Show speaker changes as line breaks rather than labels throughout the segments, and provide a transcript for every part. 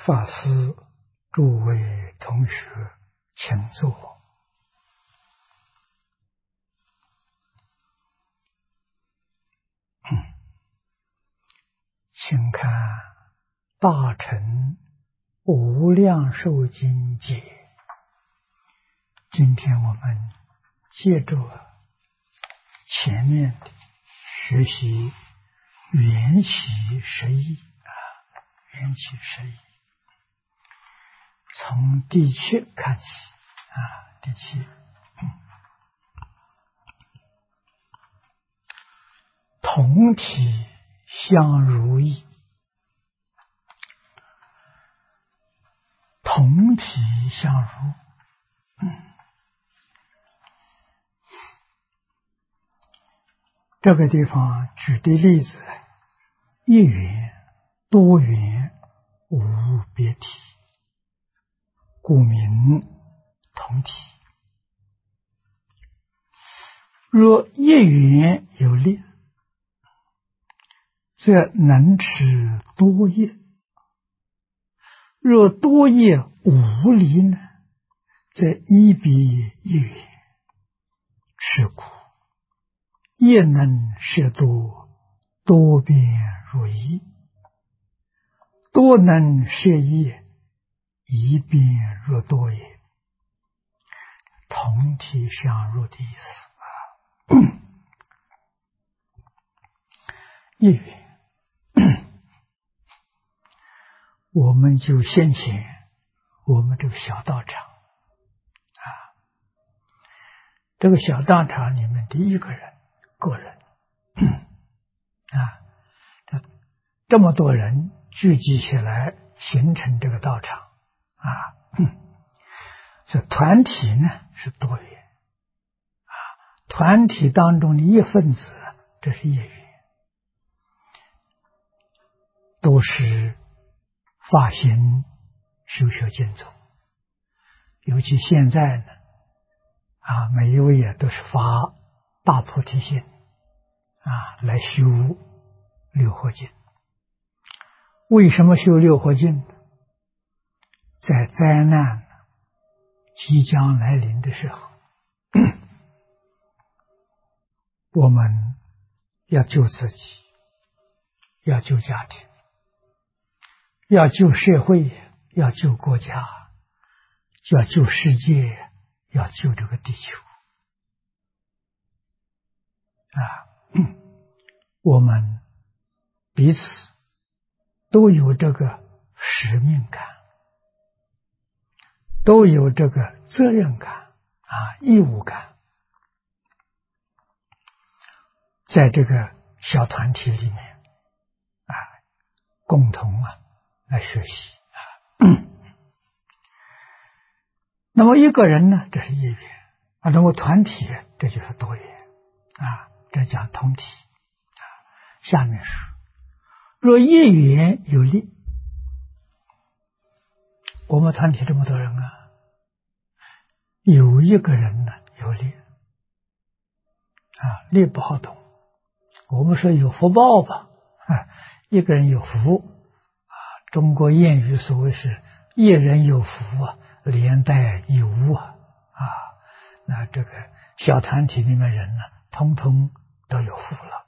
法师，诸位同学，请坐。请看《大乘无量寿经解》，今天我们接着前面的学习缘起十义缘起十义，从第七看起第七，同体相如意，同体相如。这个地方举的例子，一元、多元、无别体，故名同体。若一元有力，则能持多业；若多业无力呢，则一比一元。是故业能摄多，多变如一；多能摄一，一变若多也。同体相如的意思一元，我们就先前我们这个小道场这个小道场里面的一个人个人这么多人聚集起来形成这个道场所以团体呢是多元团体当中的一分子，这是一元，都是发心修学净土。尤其现在呢每一位也都是发大菩提心来修六合敬。为什么修六合敬？在灾难即将来临的时候我们要救自己，要救家庭，要救社会，要救国家，要救世界，要救这个地球我们彼此都有这个使命感，都有这个责任感义务感，在这个小团体里面共同来学习那么一个人呢，这是一元那么团体这就是多元这讲同体下面说，若一元有力，我们团体这么多人有一个人呢有力力不好懂，我们说有福报吧一个人有福中国谚语所谓是一人有福连带有无那这个小团体里面人呢通通都有福了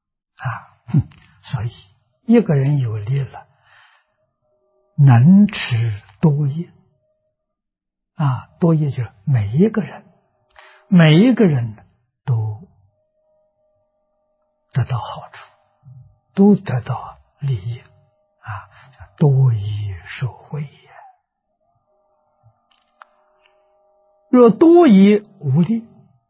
所以一个人有力了，能持多业多业就是每一个人都得到好处，都得到利益多益受惠也。若多益无利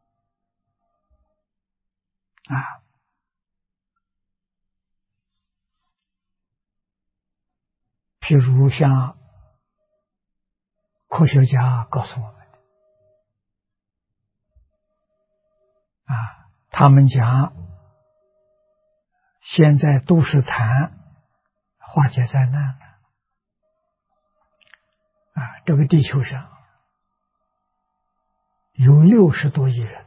譬如像科学家告诉我们的他们讲现在都市谈化解灾难这个地球上有60多亿人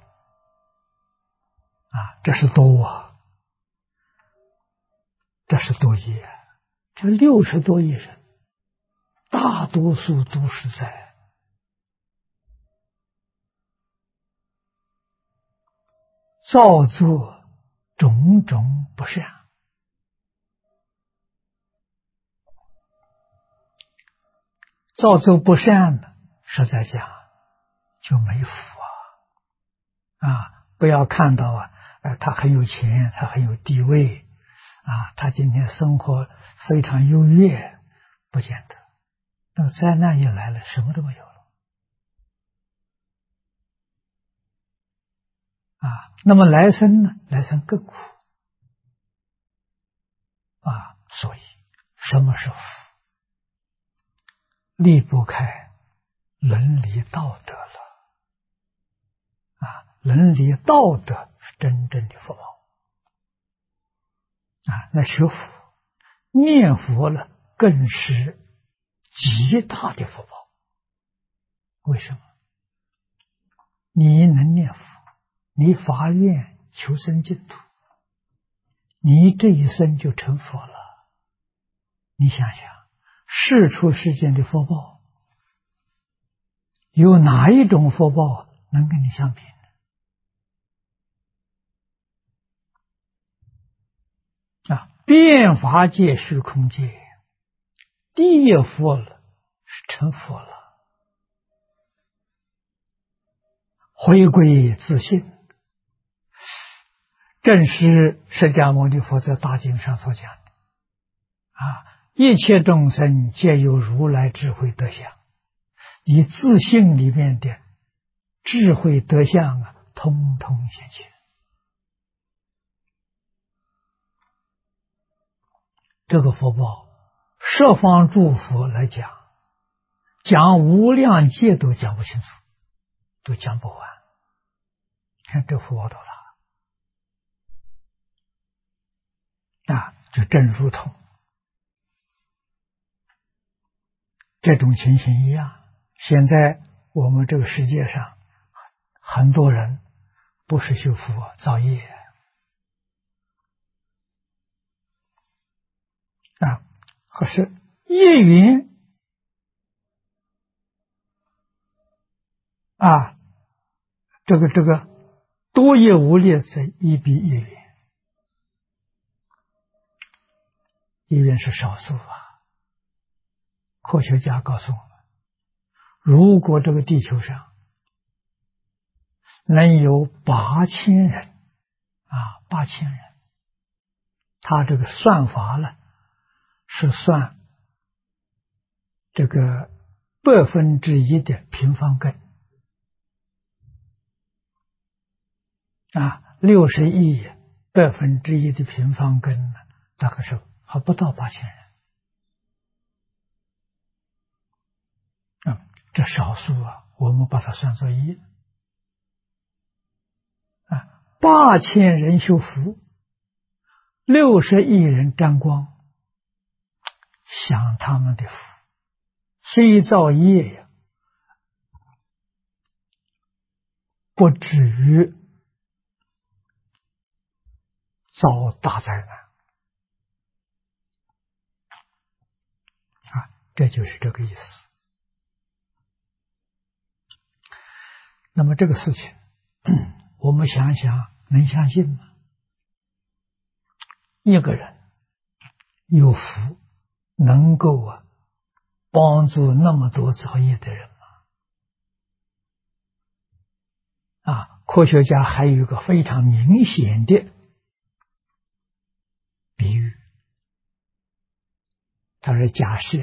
这是多这是多亿这60多亿人大多数都是在造作种种不善。造作不善的，实在讲就没福不要看到他很有钱，他很有地位他今天生活非常优越，不见得。那个灾难一来了，什么都没有了那么来生呢？来生更苦所以什么是福？离不开伦理道德了伦理道德是真正的福报那学佛念佛了，更是极大的福报。为什么？你能念佛，你发愿求生净土，你这一生就成佛了。你想想，世出世间的福报，有哪一种福报能跟你相比呢？变法界、虚空界，第一佛了，是成佛了，回归自性，正是释迦牟尼佛在大经上所讲的一切众生皆有如来智慧德相，以自性里面的智慧德相通通现前。这个福报十方诸佛来讲无量劫都讲不清楚，都讲不完。看这福报多大就正如同这种情形一样。现在我们这个世界上很多人不是修福造业可是业缘这个多业无力在一比业缘，业缘是少数科学家告诉我们，如果这个地球上能有8000人8000人，他这个算法呢是算这个1/1的平方根60亿1/1的平方根呢，大概是还不到8000人这少数我们把它算作一8000人修福，60亿人沾光，想他们的福，虽造业不至于遭大灾难这就是这个意思。那么这个事情我们想想能相信吗？一个人有福能够帮助那么多造业的人吗？科学家还有一个非常明显的比喻，他说假设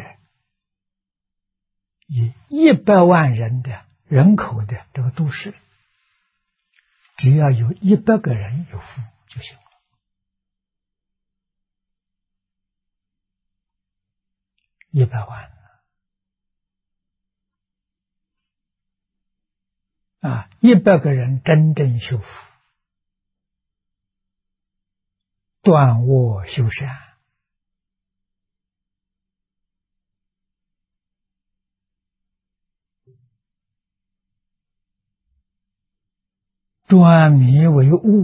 以100万人的人口的这个都市，只要有100个人有福就行了。100万100个人真正修福，断恶修善，转迷为悟，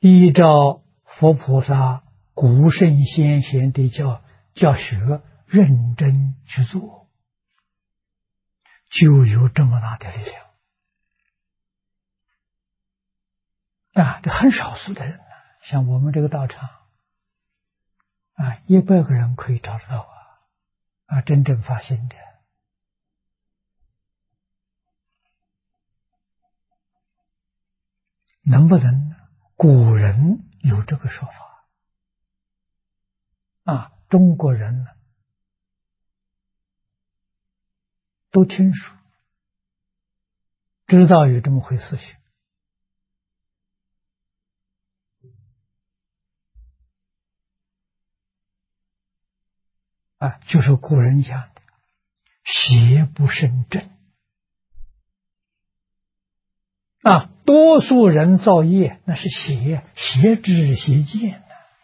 依照佛菩萨、古圣先贤的教学，认真去做，就有这么大的力量啊！这很少数的人像我们这个道场啊，100个人可以找得到啊，真正发心的。能不能呢？古人有这个说法啊，中国人呢都听说，知道有这么回事情啊，就是古人讲的邪不胜正啊，多数人造业那是邪知邪见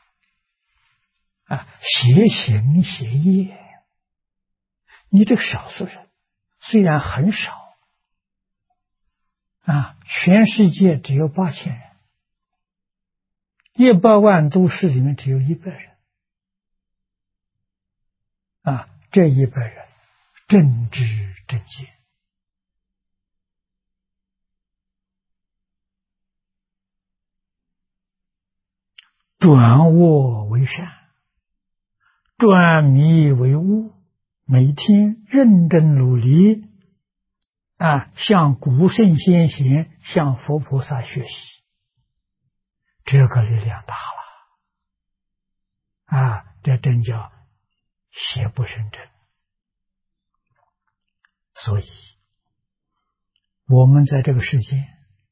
啊，邪行邪业。你这个少数人虽然很少啊，全世界只有8000人，100万都市里面只有100人啊，这100人正知正见，转恶为善，转迷为悟，每天认真努力啊，向古圣先贤、向佛菩萨学习，这个力量大了啊！这真叫邪不胜正。所以我们在这个世间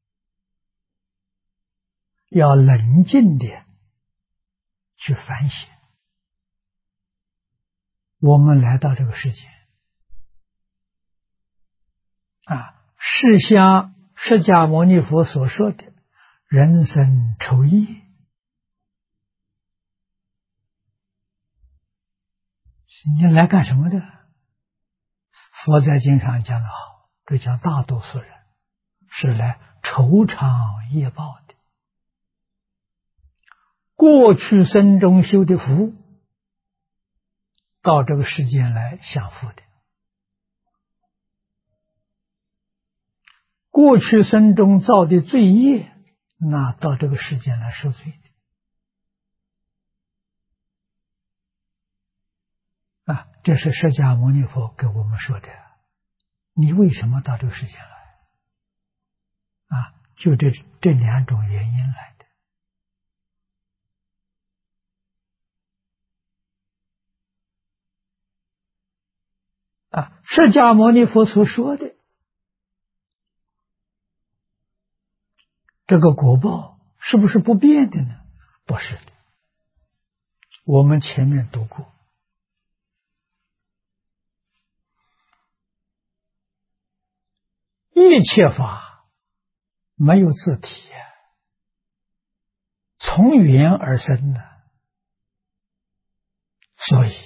要冷静的去反省，我们来到这个世间啊，释迦牟尼佛所说的人生愁业，你来干什么的？佛在经上讲得好，这讲大多数人是来酬偿业报的，过去生中修的福，到这个世间来享福的。过去生中造的罪业，那到这个世间来受罪的啊！这是释迦牟尼佛给我们说的。你为什么到这个世间来啊？就这2种原因来的啊！释迦牟尼佛所说的这个果报是不是不变的呢？不是的，我们前面读过，一切法没有自体，从缘而生的，所以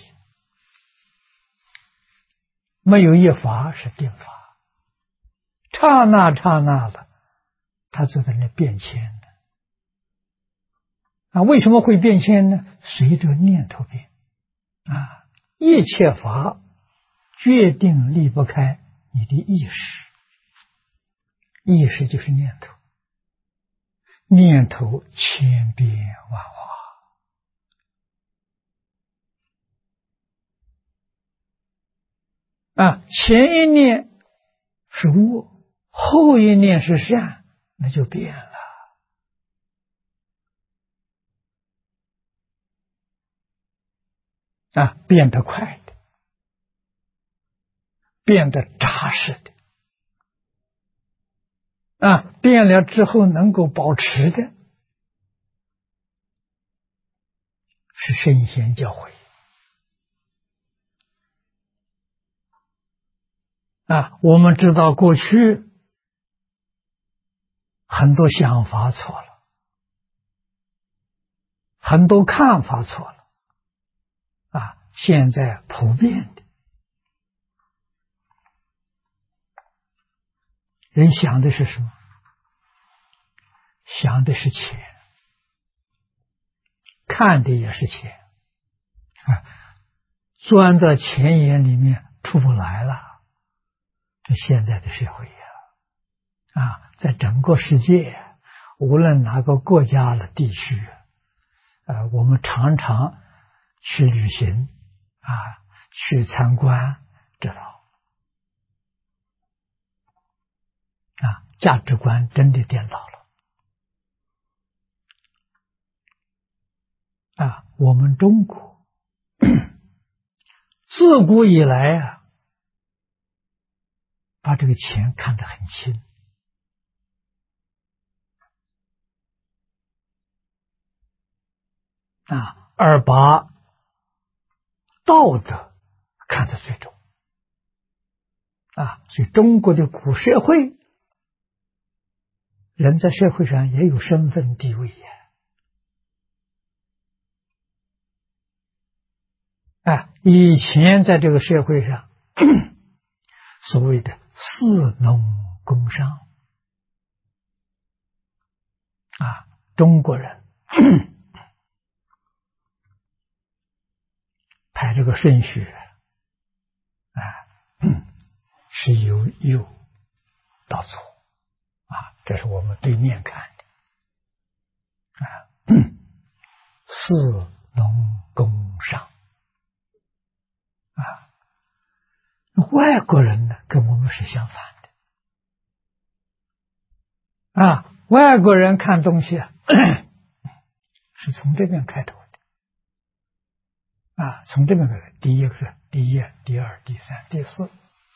没有一法是定法，刹那刹那的，它就在那变迁的啊！为什么会变迁呢？随着念头变啊！一切法决定离不开你的意识，意识就是念头，念头千变万化啊！前一念是恶，后一念是善，那就变了啊！变得快的，变得扎实的啊！变了之后能够保持的是圣贤教诲啊！我们知道过去很多想法错了，很多看法错了啊！现在普遍的人想的是什么？想的是钱看的也是钱啊，钻到钱眼里面出不来了。这现在的社会在整个世界，无论哪个国家的地区，我们常常去旅行去参观，知道价值观真的颠倒了我们中国自古以来把这个钱看得很轻而把道德看得最重所以中国的古社会，人在社会上也有身份地位以前在这个社会上所谓的士农工商中国人排这个顺序是由右到左这是我们对面看的士农工商外国人呢跟我们是相反的外国人看东西是从这边开头的从这边开始，第一个是第一、第二、第三、第四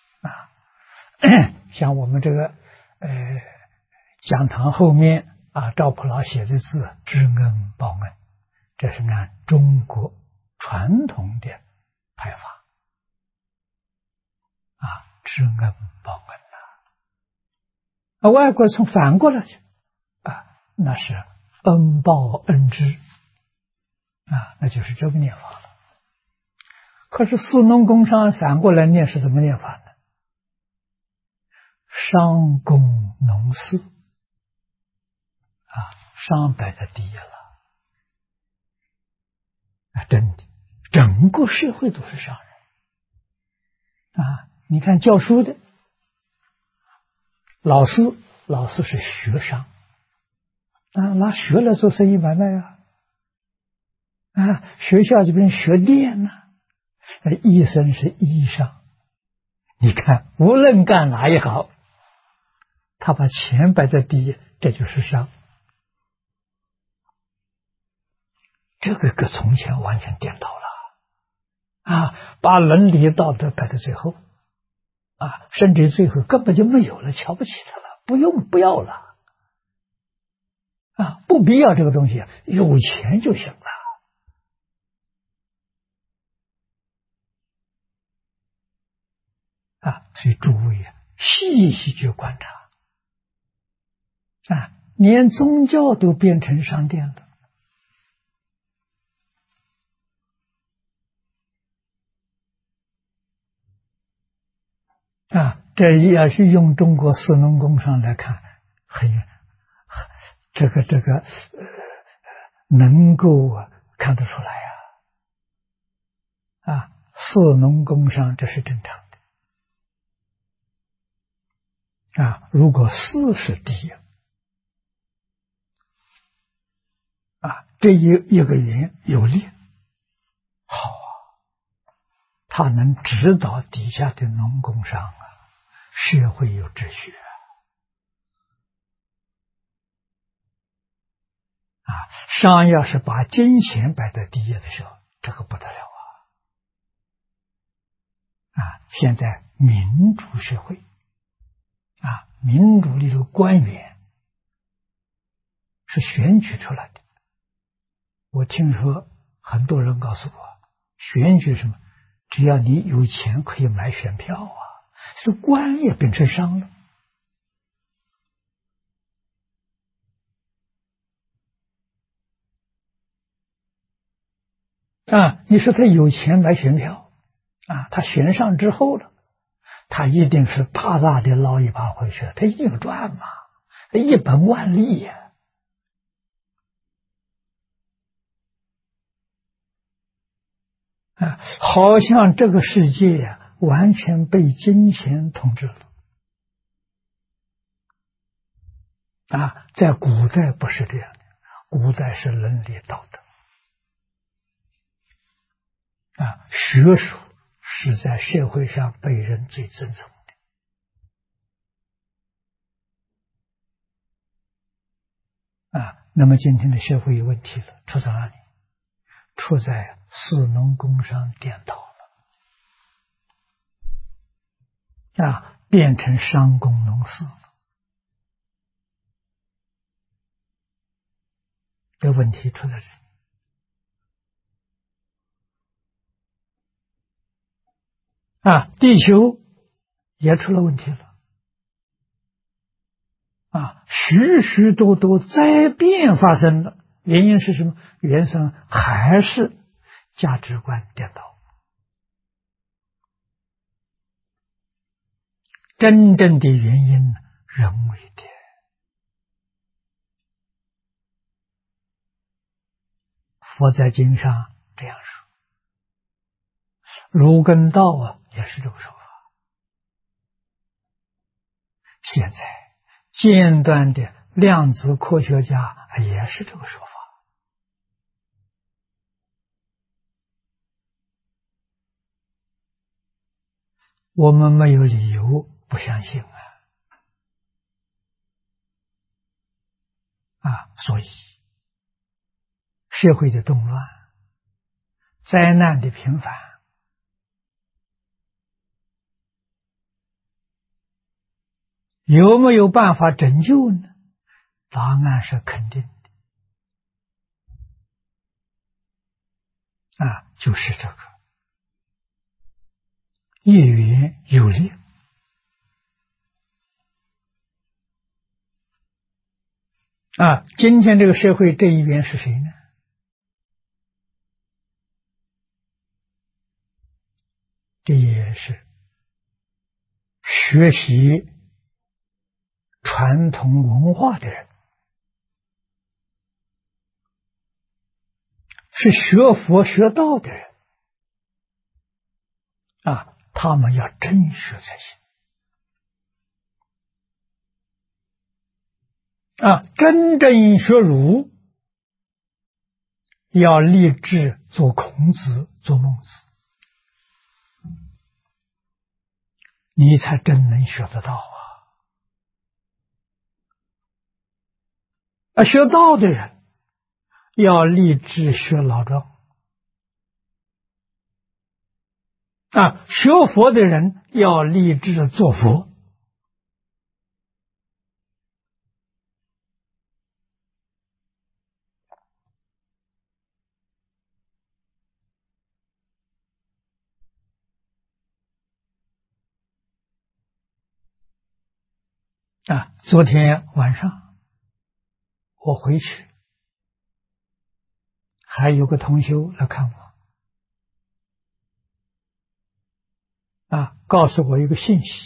像我们这个讲堂后面赵普老写的字知恩报恩，这是按中国传统的排法知恩报恩外国从反过来去那是恩报恩知那就是这个念法了。可是士农工商反过来念是怎么念法呢？商工农事商摆在第一了真的，整个社会都是商人你看教书的老师是学商拿学来做生意买卖学校这边学电医生是医商。你看无论干哪一行，他把钱摆在第一，这就是商。这个跟从前完全颠倒了把伦理道德摆在最后甚至最后根本就没有了，瞧不起他了，不要了不必要这个东西，有钱就行了所以诸位细细去观察连宗教都变成商店了这要是用中国士农工商来看，这个能够看得出来士农工商这是正常的如果士是第一这一个人有力好他能指导底下的农工商社会有秩序商要是把金钱摆在第一的时候，这个不得了现在民主社会民主里头官员是选举出来的。我听说很多人告诉我，选举什么，只要你有钱可以买选票是官也变成商了你说他有钱买选票他选上之后了，他一定是大大的捞一把回去，他一定赚嘛，他一本万利啊，好像这个世界呀，完全被金钱统治了。啊，在古代不是这样的，古代是伦理道德。啊，学术是在社会上被人最尊崇的。啊，那么今天的社会有问题了，出在哪里？出在士农工商颠倒了。啊，变成商工农事了。这问题出在这里。啊，地球也出了问题了。啊，许许多多灾变发生了，原因是什么？原生还是价值观颠倒。真正的原因人为的。佛在经上这样说，儒跟道啊也是这个说法。现在尖端的量子科学家也是这个说法。我们没有理由不相信所以社会的动乱、灾难的频繁，有没有办法拯救呢？答案是肯定的。就是这个业缘有力。今天这个社会这一边是谁呢？这也是学习传统文化的人，是学佛学道的人他们要真学才行真正学儒，要立志做孔子、做孟子，你才真能学得到学道的人要立志学老庄学佛的人要立志做佛昨天晚上我回去，还有个同修来看我告诉我一个信息，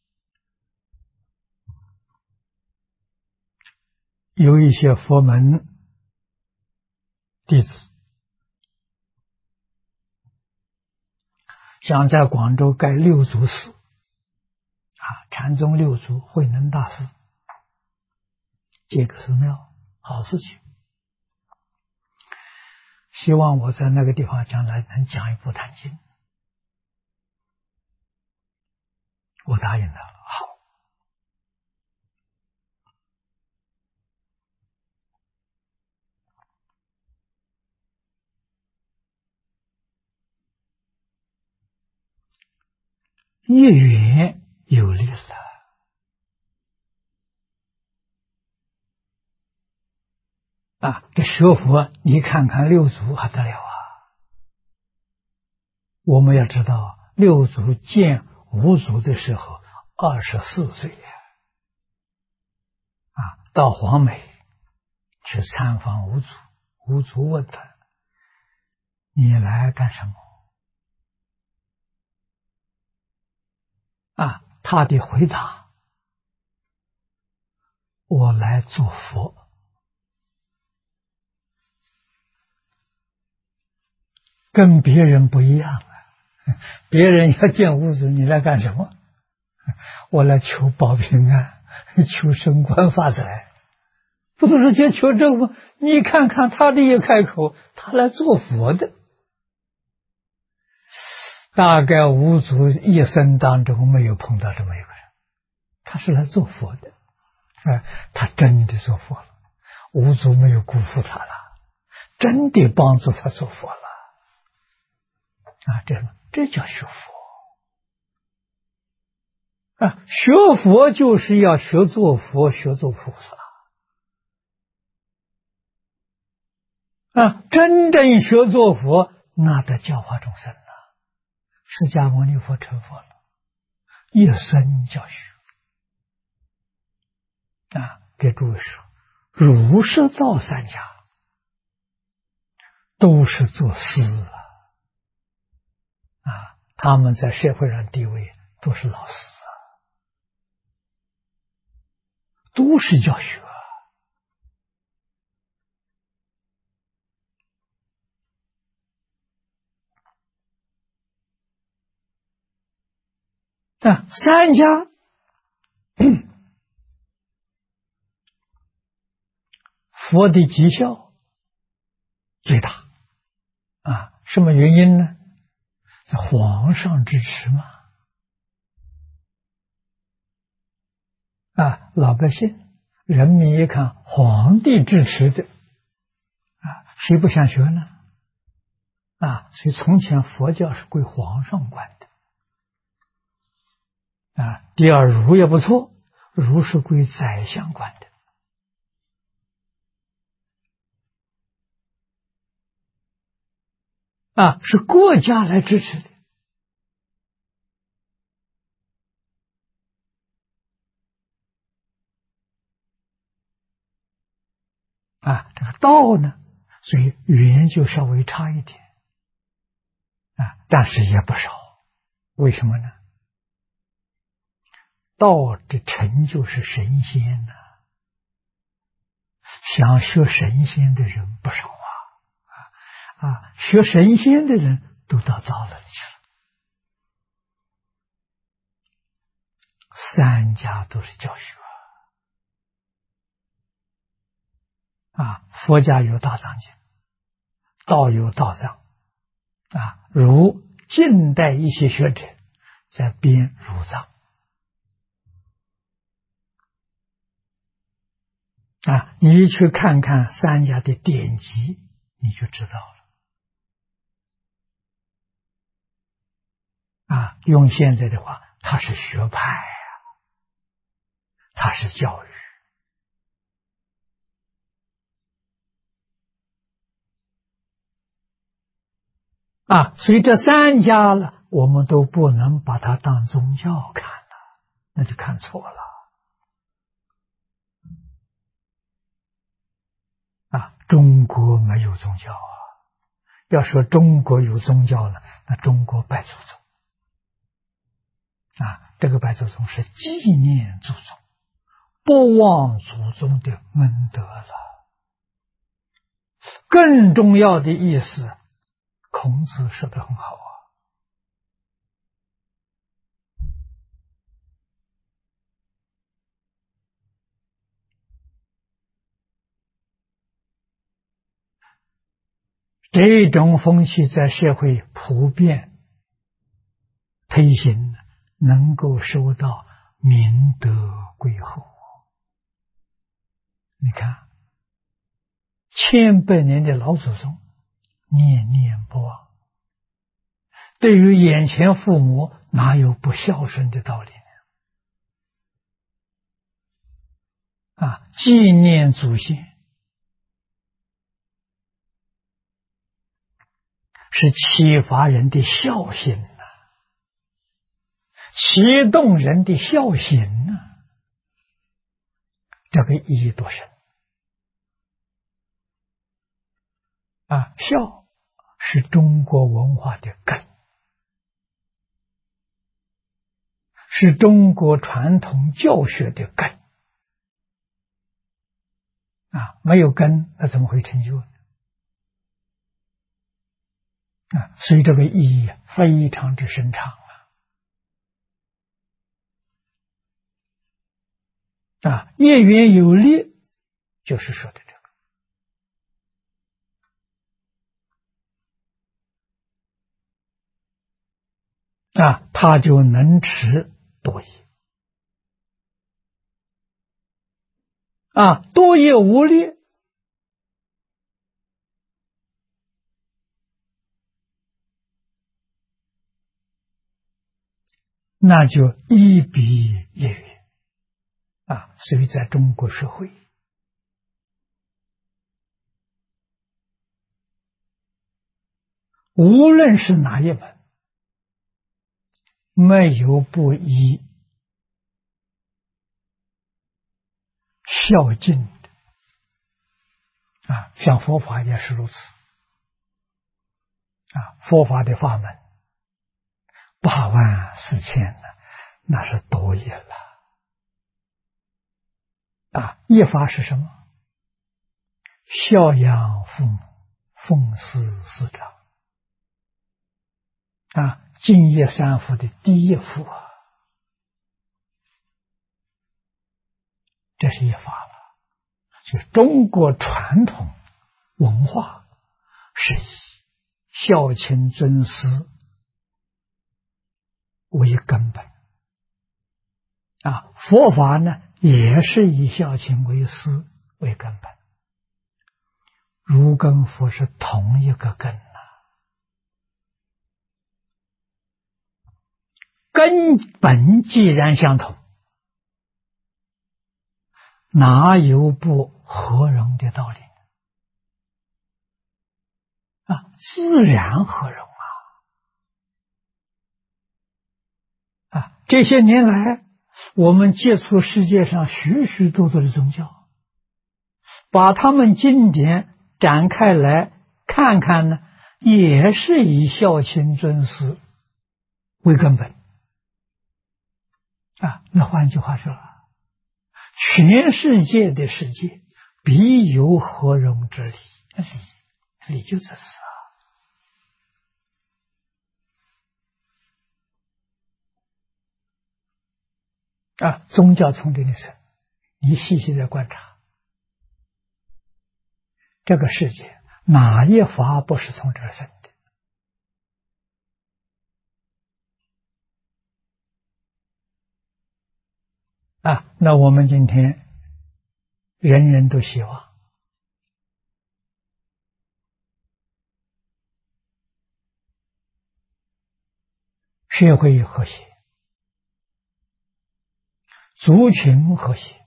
有一些佛门弟子想在广州盖六祖寺禅宗六祖慧能大师，这个寺庙好事情，希望我在那个地方将来能讲一部坛经，我答应他了。好，业缘有力了这学佛你看看六祖还得了我们要知道六祖见五祖的时候24岁到黄梅去参访五祖，五祖问他你来干什么他的回答我来做佛跟别人不一样啊！别人要见五祖，你来干什么？我来求保平安，求升官发财，不都是求证吗？你看看他这一开口，他来做佛的。大概五祖一生当中没有碰到这么一个人，他是来做佛的，他真的做佛了，五祖没有辜负他了，真的帮助他做佛了啊！这叫学佛啊！学佛就是要学做佛，学做菩萨啊！真正学做佛，那得教化众生了。释迦牟尼佛成佛了，一生教学啊！给诸位说，儒释道三家都是做师啊，他们在社会上地位都是老师都是教学啊。三家佛的绩效最大啊！什么原因呢？皇上支持嘛啊！老百姓人民一看皇帝支持的啊，谁不想学呢？啊，所以从前佛教是归皇上管的啊。第二，儒也不错，儒是归宰相管的啊，是国家来支持的啊。这个道呢，所以语言就稍微差一点啊，但是也不少。为什么呢？道的成就是神仙呐，想学神仙的人不少啊，学神仙的人都到道了去了。三家都是教学啊，佛家有大藏经，道有道藏啊，如近代一些学者在编儒藏啊，你去看看三家的典籍，你就知道了啊。用现在的话，它是学派它是教育啊，所以这三家了，我们都不能把它当宗教看了，那就看错了啊。中国没有宗教啊，要说中国有宗教了，那中国拜祖宗啊，这个拜祖宗是纪念祖宗，不忘祖宗的恩德了。更重要的意思，孔子说得很好这种风气在社会普遍推行，能够收到明德归厚。你看千百年的老祖宗念念不忘，对于眼前父母哪有不孝顺的道理呢？啊，纪念祖先是启发人的孝心呐，启动人的孝心呐，这个意义多深啊！孝是中国文化的根，是中国传统教学的根啊！没有根，那怎么会成就呢？ 所以这个意义非常之深长业缘有力，就是说的这个他就能持多业多业无力，那就一比业缘所以在中国社会，无论是哪一门，没有不依孝敬的像佛法也是如此佛法的法门84000呢，那是多业了业法是什么？孝养父母，奉事师长敬业三福的第一福这是业法了。就是中国传统文化是以孝亲尊师为根本佛法呢也是以孝亲为师为根本，儒跟佛是同一个根根本既然相同，哪有不和融的道理自然和融这些年来我们接触世界上许许多多的宗教，把他们经典展开来看看呢，也是以孝亲尊师为根本那换句话说，全世界的世界必有和融之理，理就这是宗教从这里生，你细细的观察这个世界，哪一法不是从这儿生的那我们今天人人都希望社会和谐，族群和谐，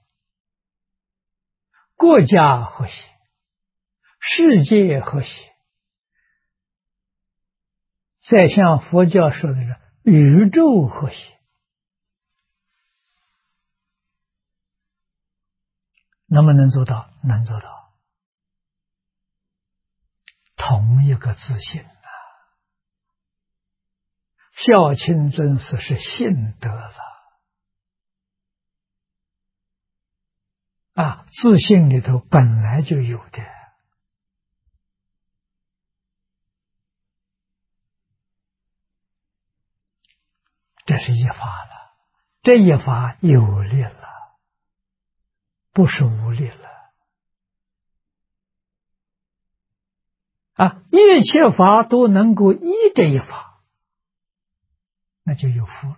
国家和谐，世界和谐，再像佛教说的是宇宙和谐，能不能做到？能做到。同一个自信孝亲尊师是信德了自信里头本来就有的。这是一法了，这一法有力了，不是无力了一切法都能够依这一法，那就有福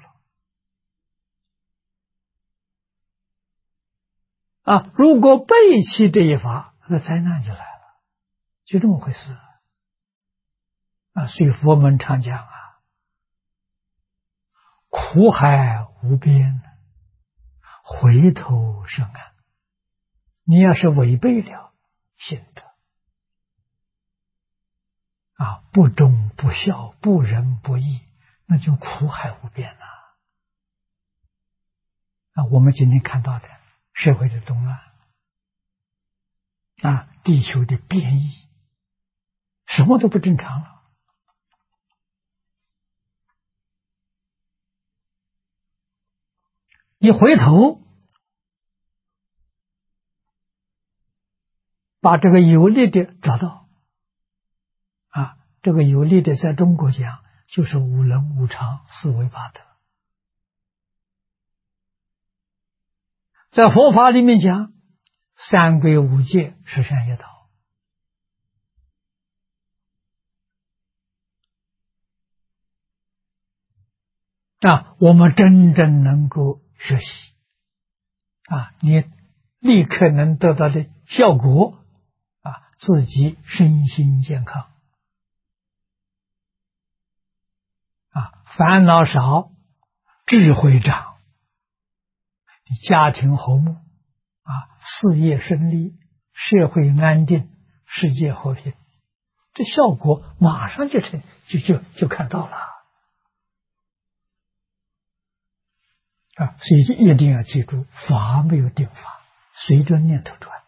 了如果背弃这一法，那灾难就来了，就这么回事所以佛门常讲苦海无边，回头是岸。你要是违背了信德不忠不孝不仁不义，那就苦海无边我们今天看到的社会的动乱地球的变异，什么都不正常了。你回头把这个有利的找到这个有力的在中国讲就是五伦五常四维八德，在佛法里面讲三归五戒是善业道。我们真正能够学习你立刻能得到的效果自己身心健康烦恼少，智慧长，家庭和睦事业顺利，社会安定，世界和平，这效果马上就看到了所以一定要记住，法没有定法，随着念头转。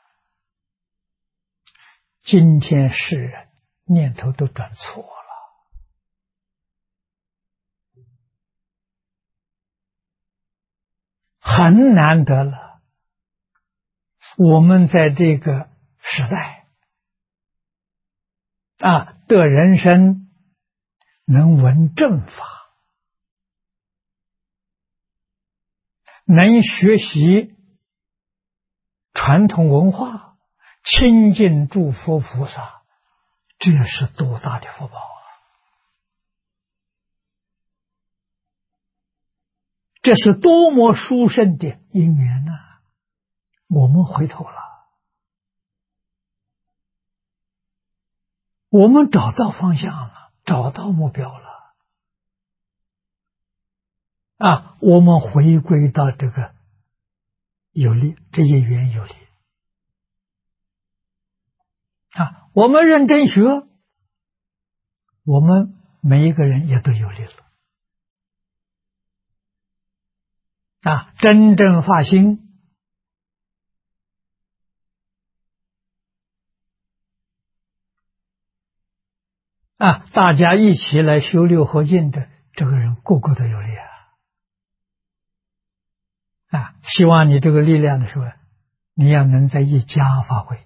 今天世人念头都转错了，很难得了。我们在这个时代的人生能闻正法，能学习传统文化，亲近诸佛菩萨，这是多大的福报这是多么殊胜的因缘我们回头了，我们找到方向了，找到目标了我们回归到这个有利，这些缘有利我们认真学，我们每一个人也都有利了真正发心大家一起来修六合敬的这个人个个都有利希望你这个力量的时候，你要能在一家发挥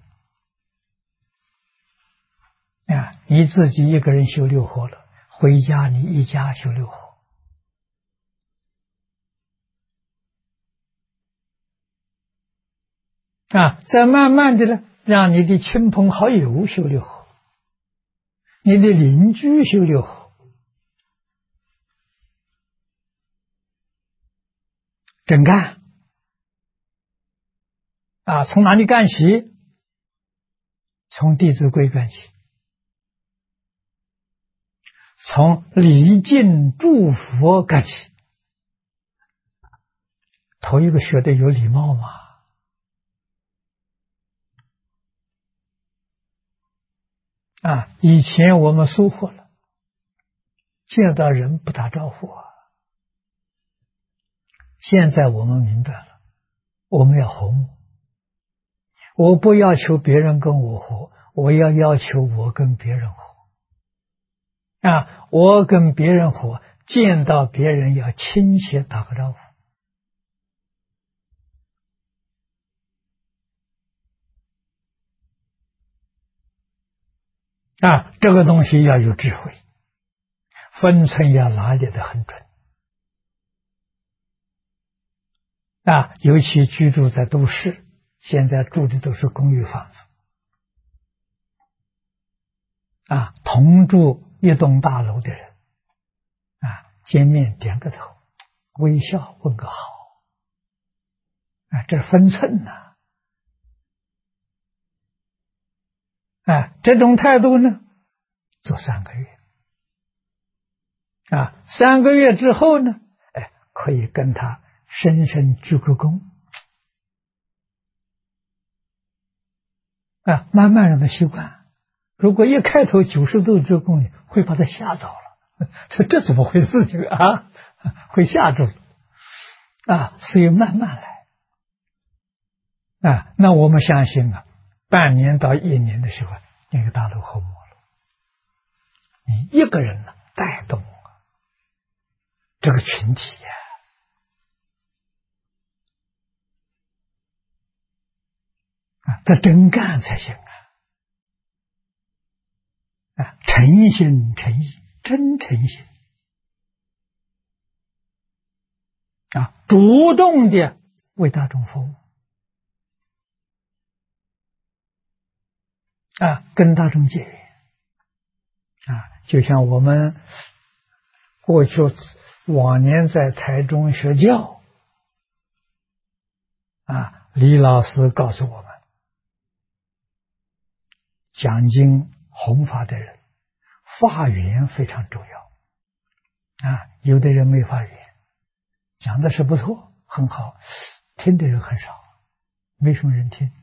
你自己一个人修六合了，回家你一家修六合再慢慢的呢，让你的亲朋好友修六合，你的邻居修六合，真干从哪里干起？从《弟子规》干起，从礼敬祝福干起。头一个学的有礼貌嘛以前我们疏忽了，见到人不打招呼现在我们明白了，我们要和睦，我不要求别人跟我和，我要求我跟别人和我跟别人和，见到别人要亲切打个招呼这个东西要有智慧，分寸要拿捏得很准尤其居住在都市，现在住的都是公寓房子同住一栋大楼的人见面点个头，微笑问个好这是分寸这种态度呢做3个月3个月之后呢可以跟他深深鞠个躬慢慢让他习惯。如果一开头90度鞠躬，会把他吓着了，这怎么回事情会吓住所以慢慢来那我们相信半年到1年的时候，那个大陆和睦了。你一个人带动这个群体他真干才行啊，诚心诚意，真诚心啊，主动的为大众服务啊，跟大众结缘啊，就像我们过去往年在台中学教啊，李老师告诉我们，讲经弘法的人，法缘非常重要啊。有的人没法缘，讲的是不错，很好，听的人很少，没什么人听。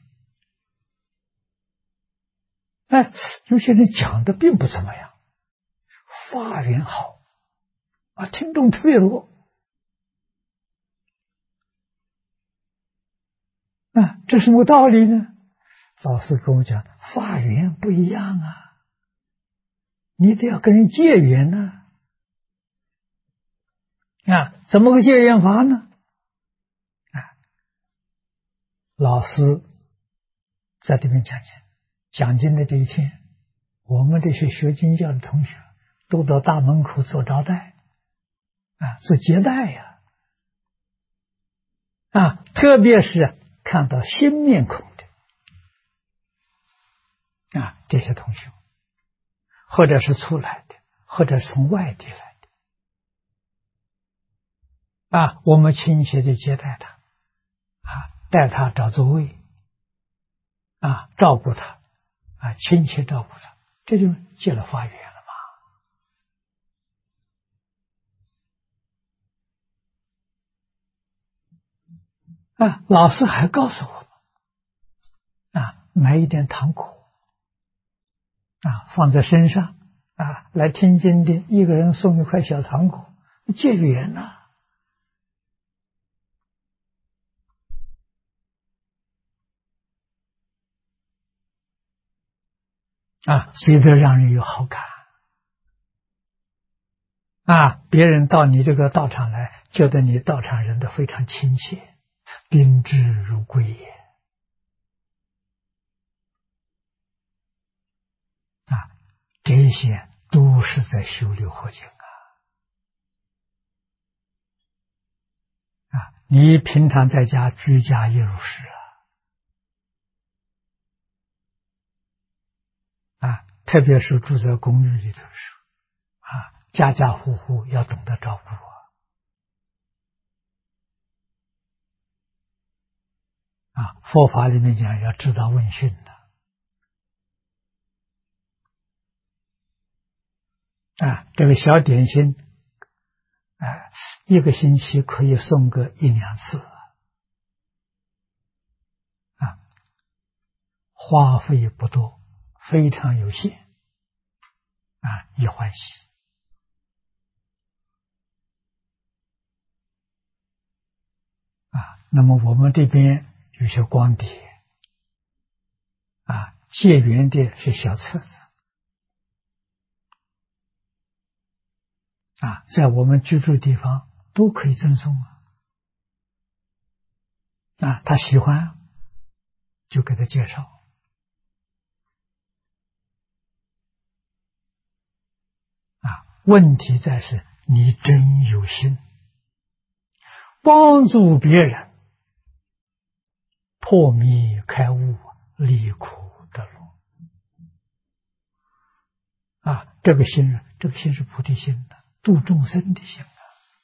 哎，有些人讲的并不怎么样，法缘好啊，听众特别多啊，这什么道理呢？老师跟我讲，法缘不一样啊，你得要跟人结缘呢。啊，怎么个结缘法呢？啊，老师在这边讲经的这一天，我们这些学经教的同学都到大门口做招待啊，做接待呀啊，特别是看到新面孔的啊，这些同学，或者是出来的，或者是从外地来的啊，我们亲切的接待他啊，带他找座位啊，照顾他啊，亲切照顾他，这就结了法缘了嘛啊！老师还告诉我们啊，买一点糖果啊，放在身上啊，来听经的一个人送一块小糖果，结缘了啊，所以这让人有好感啊。别人到你这个道场来，觉得你道场人都非常亲切，宾至如归也啊。这些都是在修六合敬啊！你平常在家居家也如是啊，特别是住在公寓里头时啊，家家户户要懂得照顾啊。佛法里面讲要知道问讯的啊，这个小点心啊，一个星期可以送个1-2次啊，花费不多，非常有限啊，也欢喜啊。那么我们这边有些光碟啊，结缘的是小册子啊，在我们居住的地方都可以赠送啊，他喜欢就给他介绍啊。问题在是你真有心帮助别人破迷开悟，离苦得乐啊！这个心是菩提心的，度众生的心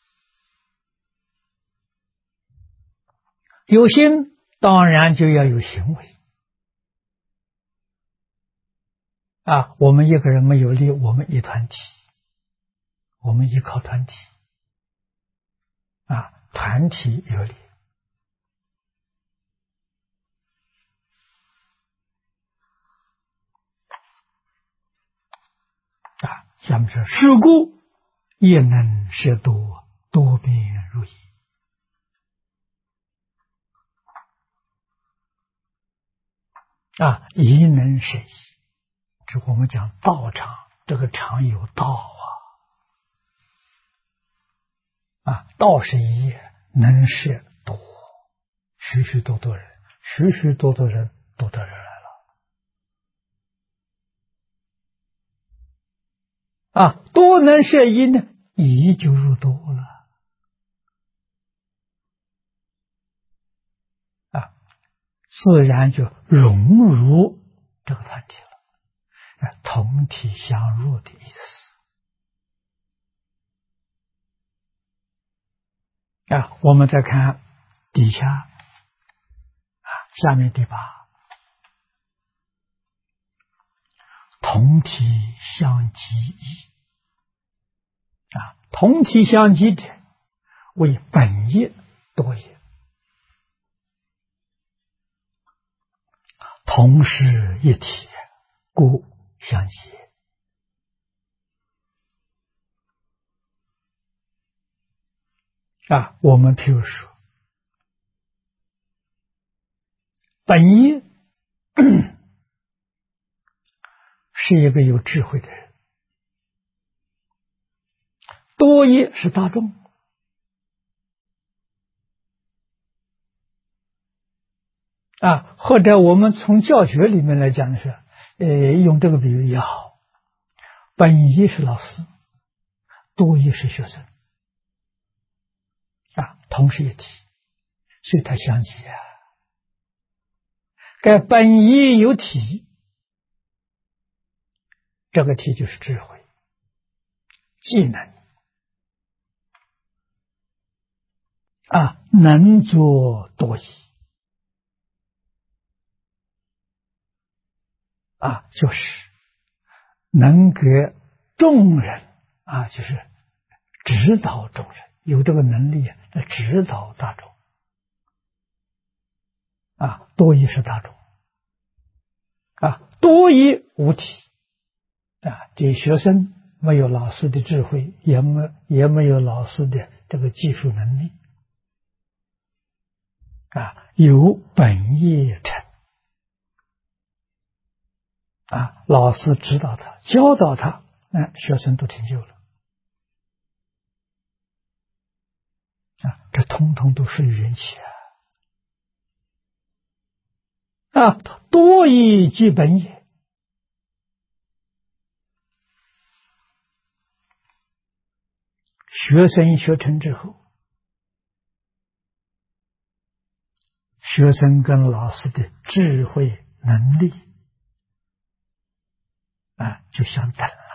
有心当然就要有行为啊。我们一个人没有力，我们一团体，我们依靠团体啊，团体有力啊。下面说是故业能摄多，多变如意啊，宜能摄意。这我们讲道场，这个场有道啊，道是一业，能摄多，许许多多人，许许多多人都得人来了多能摄一呢，一就入多了自然就融入这个团体了，同体相入的意思我们再看底下下面第8，同体相即义同体相即者，为本业多也。同是一体，故相即。我们譬如说，本业是一个有智慧的人，多业是大众。或者我们从教学里面来讲的是，用这个比喻也好，本业是老师，多业是学生，同是一体，所以它相即该本业有体，这个体就是智慧、技能能做多义就是能给众人就是指导众人，有这个能力来指导大众多义是大众多义无体这学生没有老师的智慧，也没有老师的这个技术能力有本业成老师指导他，教导他，学生都成就了这通通都是缘起多义即本也。学生学成之后，学生跟老师的智慧能力就相等了。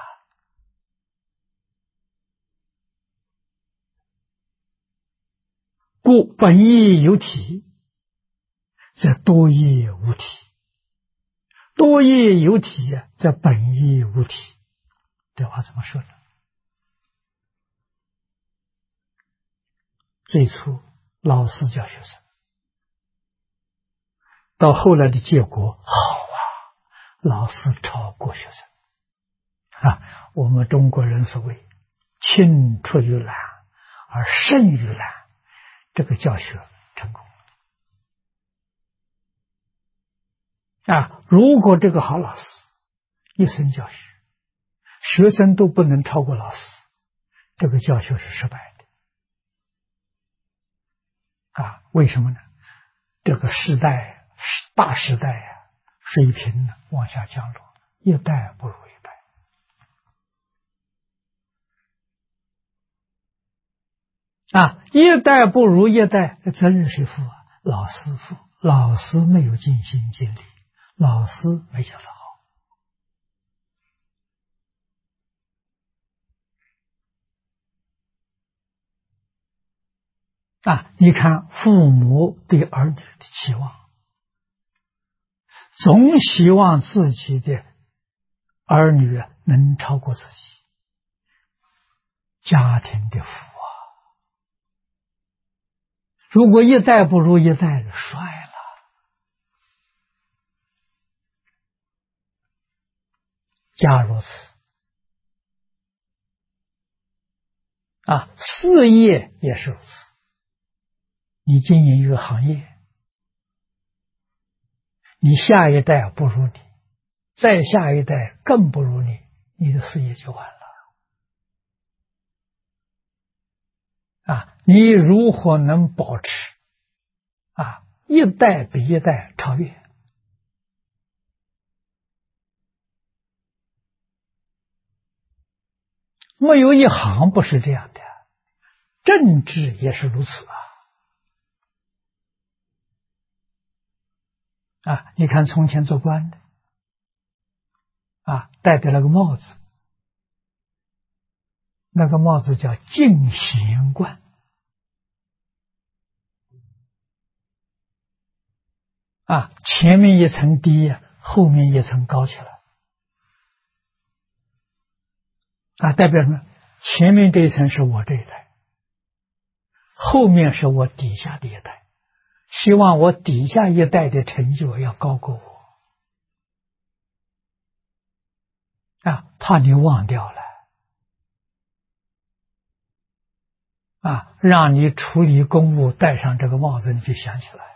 故本义有体，则多义无体；多义有体，则本义无体。这话怎么说呢？最初老师教学生，到后来的结果好老师超过学生我们中国人所谓青出于蓝而胜于蓝，这个教学成功如果这个好老师一生教学，学生都不能超过老师，这个教学是失败的为什么呢？这个时代大时代水平往下降落，一代不如一代一代不如一代，责任谁负老师负。老师没有尽心尽力，老师没教得好你看父母对儿女的期望，总希望自己的儿女能超过自己，家庭的福如果一代不如一代，衰了。假如此事业也是如此。你经营一个行业，你下一代不如你，再下一代更不如你，你的事业就完了你如何能保持一代比一代超越没有一行不是这样的，政治也是如此你看从前做官的戴的那个帽子，那个帽子叫进贤冠前面一层低后面一层高起来代表什么？前面这一层是我这一代，后面是我底下的一代，希望我底下一代的成就要高过我怕你忘掉了让你处理公务戴上这个帽子，你就想起来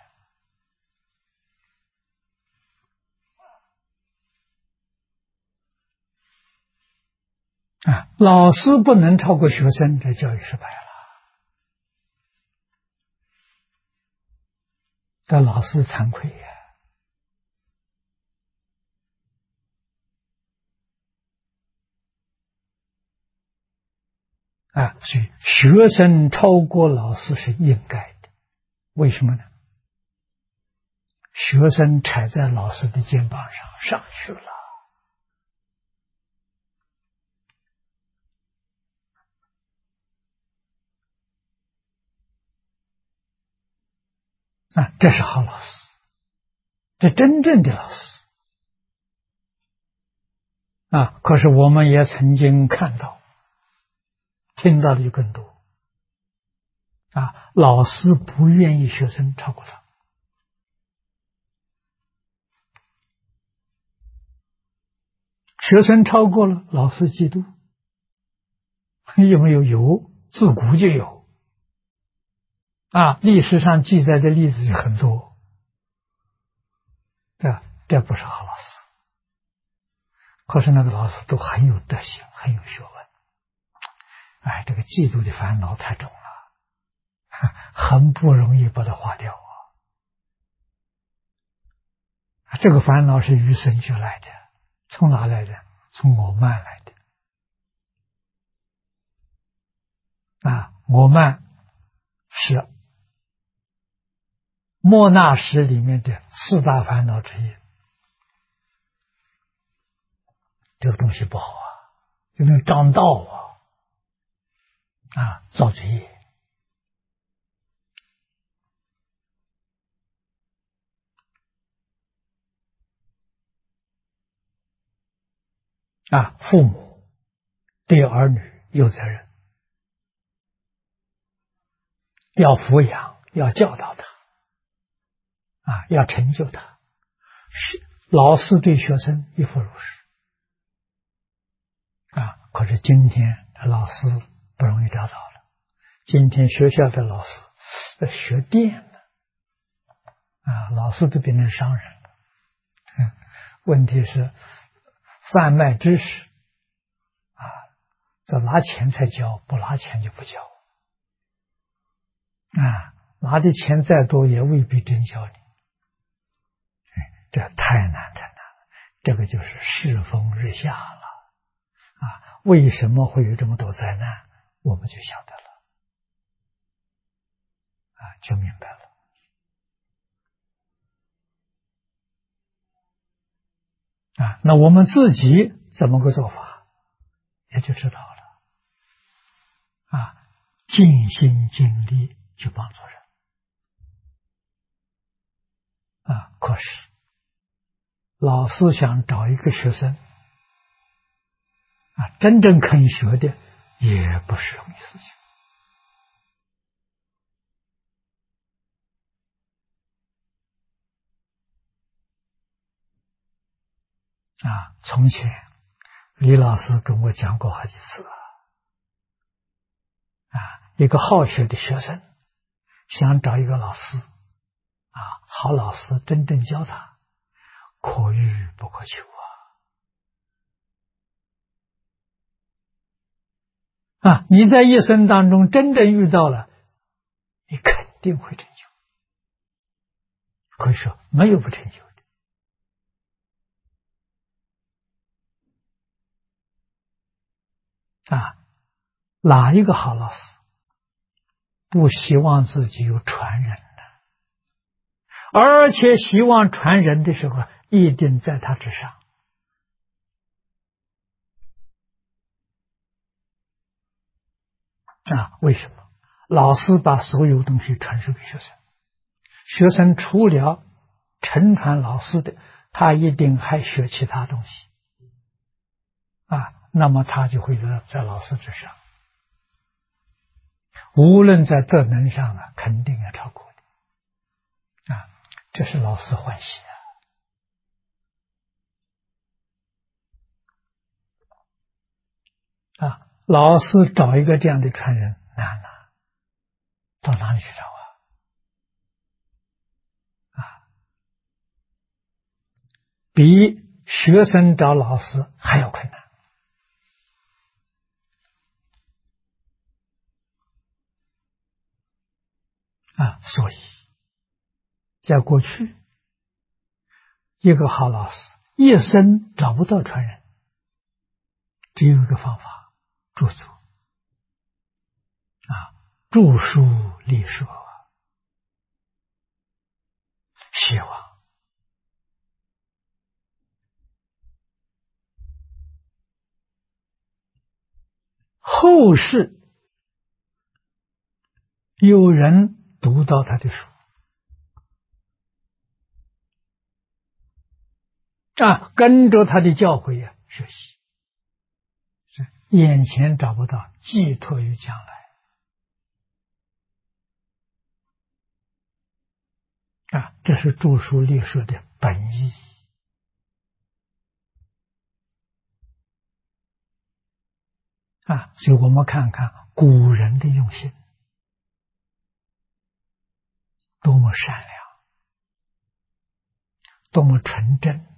老师不能超过学生，这教育失败了。这老师惭愧所以学生超过老师是应该的。为什么呢？学生踩在老师的肩膀上去了这是好老师，这真正的老师可是我们也曾经看到听到的就更多老师不愿意学生超过他学生超过了，老师嫉妒，有没有？有，自古就有历史上记载的例子就很多这不是好老师。可是那个老师都很有德行，很有学问这个嫉妒的烦恼太重了，很不容易把它化掉这个烦恼是与生俱来的，从哪来的？从我慢来的我慢是莫那识里面的四大烦恼之一。这个东西不好有那个张道造罪业父母对儿女有责任，要抚养，要教导他要成就他。老师对学生亦复如是可是今天老师不容易找到了，今天学校的老师学电了老师都变成商人了问题是贩卖知识这拿钱才教，不拿钱就不教拿的钱再多也未必真教你这太难了，这个就是世风日下了为什么会有这么多灾难，我们就晓得了就明白了那我们自己怎么个做法也就知道了尽心尽力去帮助人可是老师想找一个学生真正肯学的也不是容易事情从前李老师跟我讲过好几次一个好学的学生想找一个老师好老师真正教他，可遇不可求你在一生当中真正遇到了，你肯定会成就，可以说没有不成就的哪一个好老师不希望自己有传人呢？而且希望传人的时候，一定在他之上。为什么？老师把所有东西传授给学生，学生除了承传老师的，他一定还学其他东西那么他就会在老师之上，无论在德能上肯定要超过的这是老师欢喜老师找一个这样的传人难到哪里去找比学生找老师还要困难所以在过去，一个好老师一生找不到传人，只有一个方法，著作著书立说，希望后世有人读到他的书跟着他的教诲学习，眼前找不到，寄托于将来这是著书立说的本意所以我们看看古人的用心多么善良，多么纯真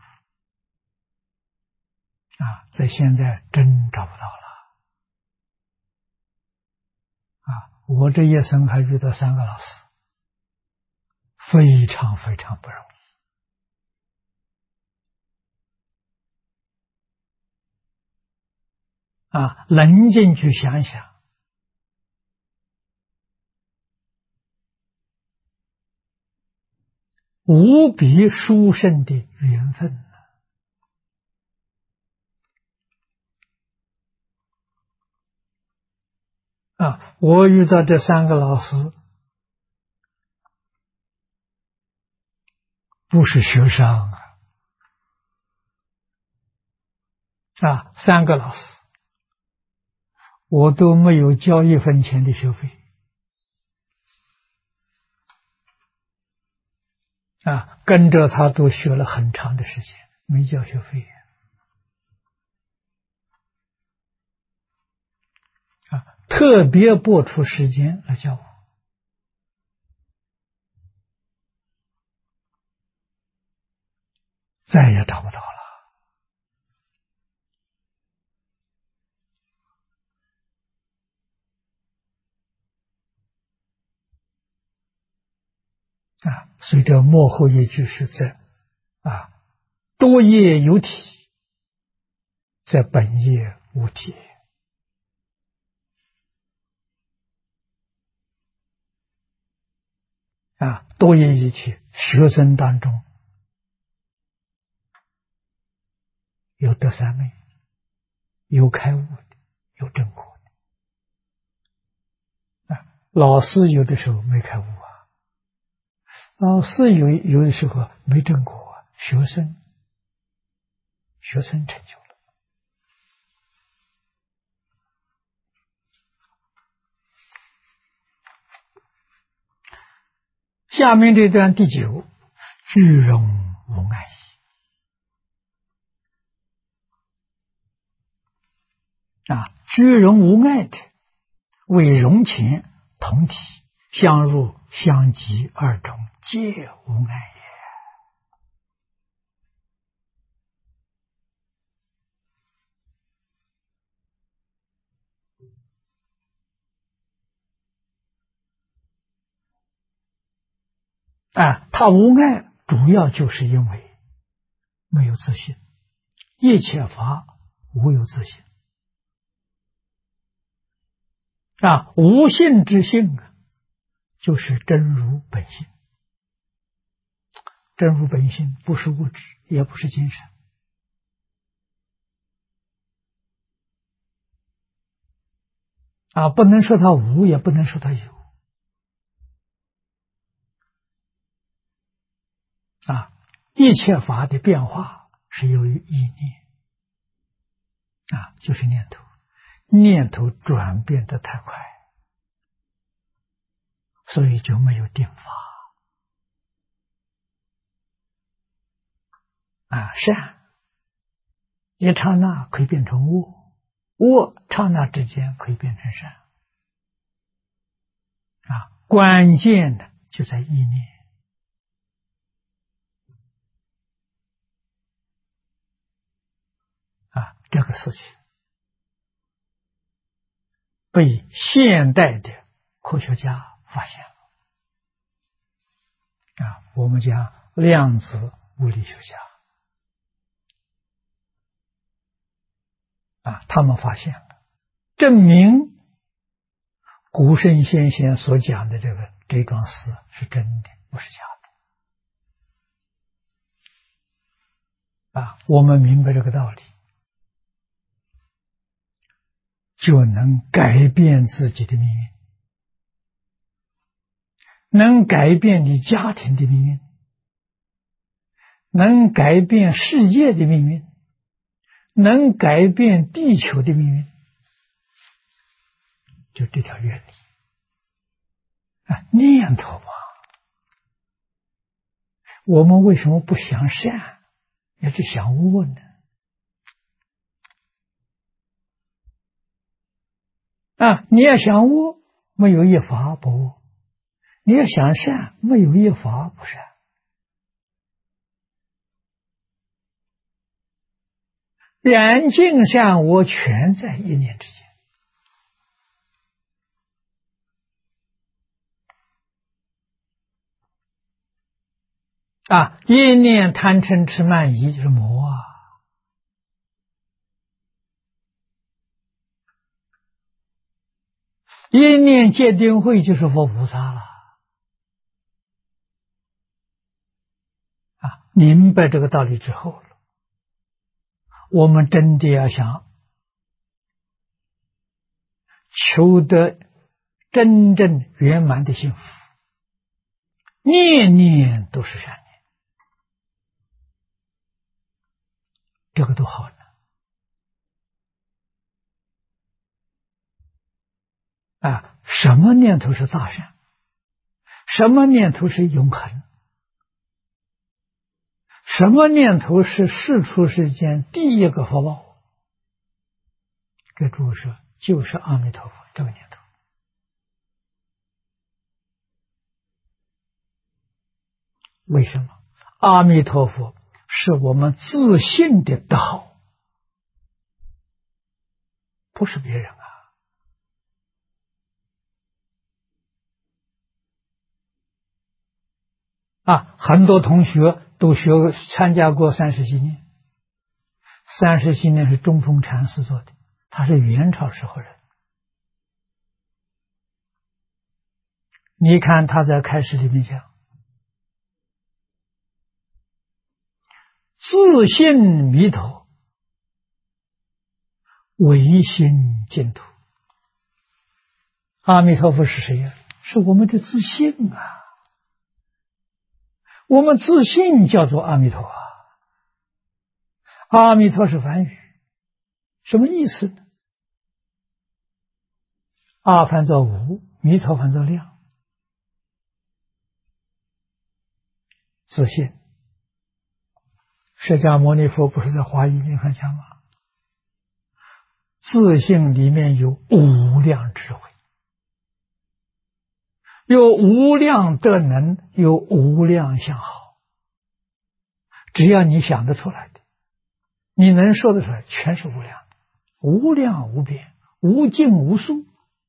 在现在真找不到了我这一生还遇到3个老师，非常非常不容易冷静去想想，无比殊胜的缘分我遇到这3个老师不是学生3个老师我都没有交1分钱的学费跟着他都学了很长的时间，没交学费特别拨出时间来教我再也找不到了所以这幕后一句是在多业有体，在本业无体多业一体，学生当中有得三昧，有开悟的，有正果的老师有的时候没开悟老师有的时候没正果学生成就了下面这段第9，居容无碍居容无碍的为容前同体相入相即2种皆无碍他无碍主要就是因为没有自信，一切法无有自信无性之性就是真如本性。真如本性不是物质，也不是精神。不能说它无，也不能说它有。一切法的变化是由于意念。就是念头，念头转变得太快，所以就没有定法。善一刹那可以变成恶，恶刹那之间可以变成善。关键的就在意念。这个事情被现代的科学家发现了。我们讲量子物理学家他们发现了，证明古圣先贤所讲的这桩事是真的，不是假的。我们明白这个道理，就能改变自己的命运，能改变你家庭的命运，能改变世界的命运，能改变地球的命运。就这条原理。念头我们为什么不想善，也是想恶呢？你要想恶，没有一法不恶；你要想善，没有一法不善。染净善恶全在一念之间。一念贪嗔痴慢疑就是魔一念戒定慧就是佛菩萨了。明白这个道理之后了，我们真的要想求得真正圆满的幸福，念念都是善念，这个都好了。什么念头是大善？什么念头是永恒？什么念头是世出世间第一个福报？给诸位说，就是阿弥陀佛这个念头。为什么？阿弥陀佛是我们自信的德号，不是别人很多同学都参加过三十纪念。三十纪念是中峰禅师做的，他是元朝时候人。你看他在开示里面讲，自信弥陀，唯心净土。阿弥陀佛是谁呀？是我们的自信我们自信叫做阿弥陀阿弥陀是梵语，什么意思呢？阿翻作无，弥陀翻作量。自信，释迦牟尼佛不是在华严经上讲吗？自信里面有无量智慧，有无量德能，有无量相好。只要你想得出来的，你能说得出来，全是无量的，无量无边，无尽无数。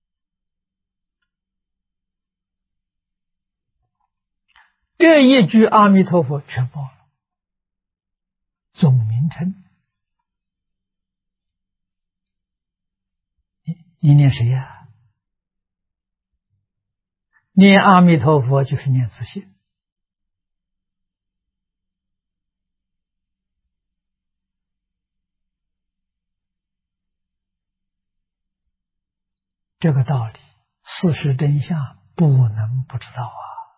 这一句阿弥陀佛全报了，总名称。你念谁呀？ 念阿弥陀佛就是念自信。这个道理，事实真相不能不知道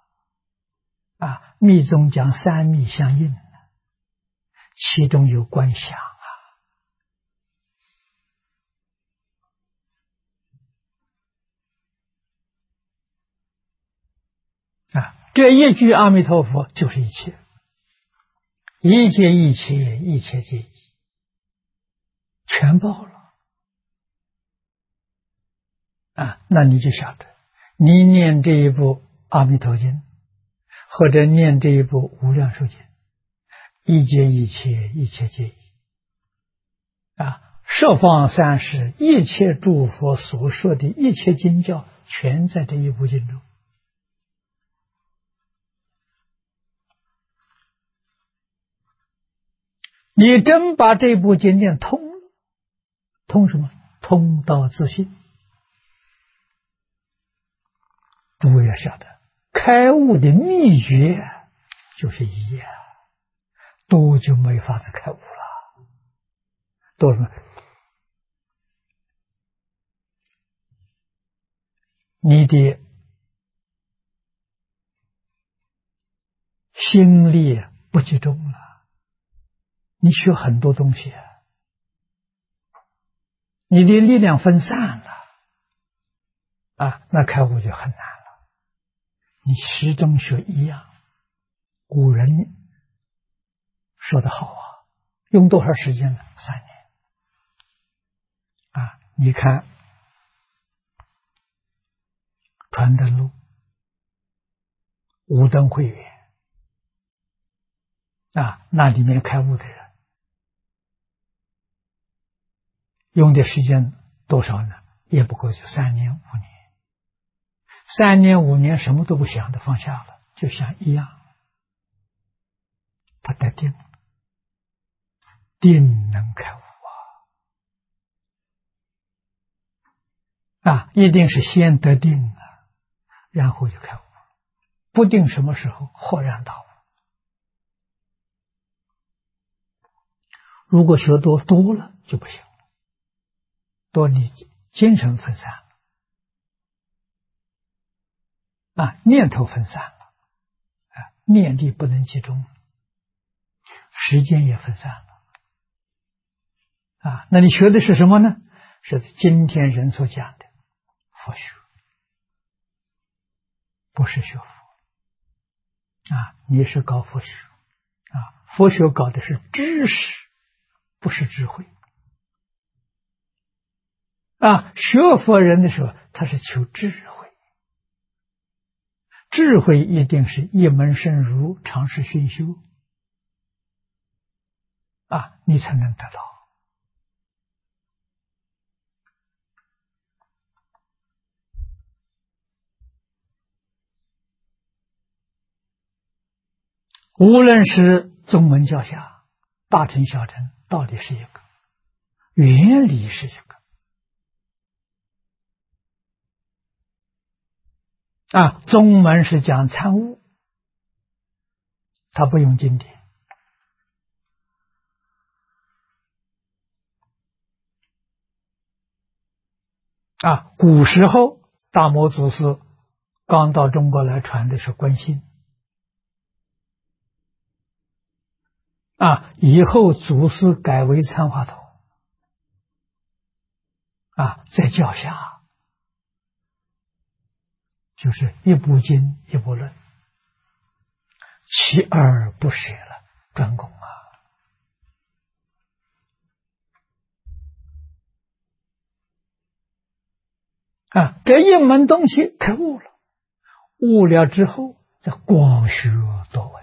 密宗讲三密相应，其中有观想这一句阿弥陀佛就是一切，一切一切，一切皆一，全报了那你就晓得，你念这一部阿弥陀经，或者念这一部无量寿经，一切一切，一切皆一十方三世一切诸佛所说的一切经教，全在这一部经中。你真把这部经念通了，通什么？通到自信。诸位要晓得，开悟的秘诀就是一多就没法子开悟了。多什么？你的心力不集中了，你学很多东西你的力量分散了那开悟就很难了。你始终学一样。古人说得好用多少时间呢？3年你看传灯录、五灯会员那里面开悟的人用的时间多少呢？也不过就3年5年。3年5年什么都不想的放下了，就像一样，他得定，定能开悟一定是先得定然后就开悟，不定什么时候豁然大悟。如果学多了就不行，多你精神分散了念头分散了念力不能集中，时间也分散了那你学的是什么呢？是今天人所讲的佛学，不是学佛你是搞佛学佛学搞的是知识，不是智慧学佛人的时候他是求智慧，智慧一定是一门深入，常识熏修你才能得到。无论是宗门教下，大乘小乘，道理是一个，原理是一个宗门是讲参悟，他不用经典古时候大摩祖师刚到中国来传的是观心以后祖师改为参话头在教下就是一部经一部论，其二不舍了，专攻这一门东西开悟了，悟了之后再广学多闻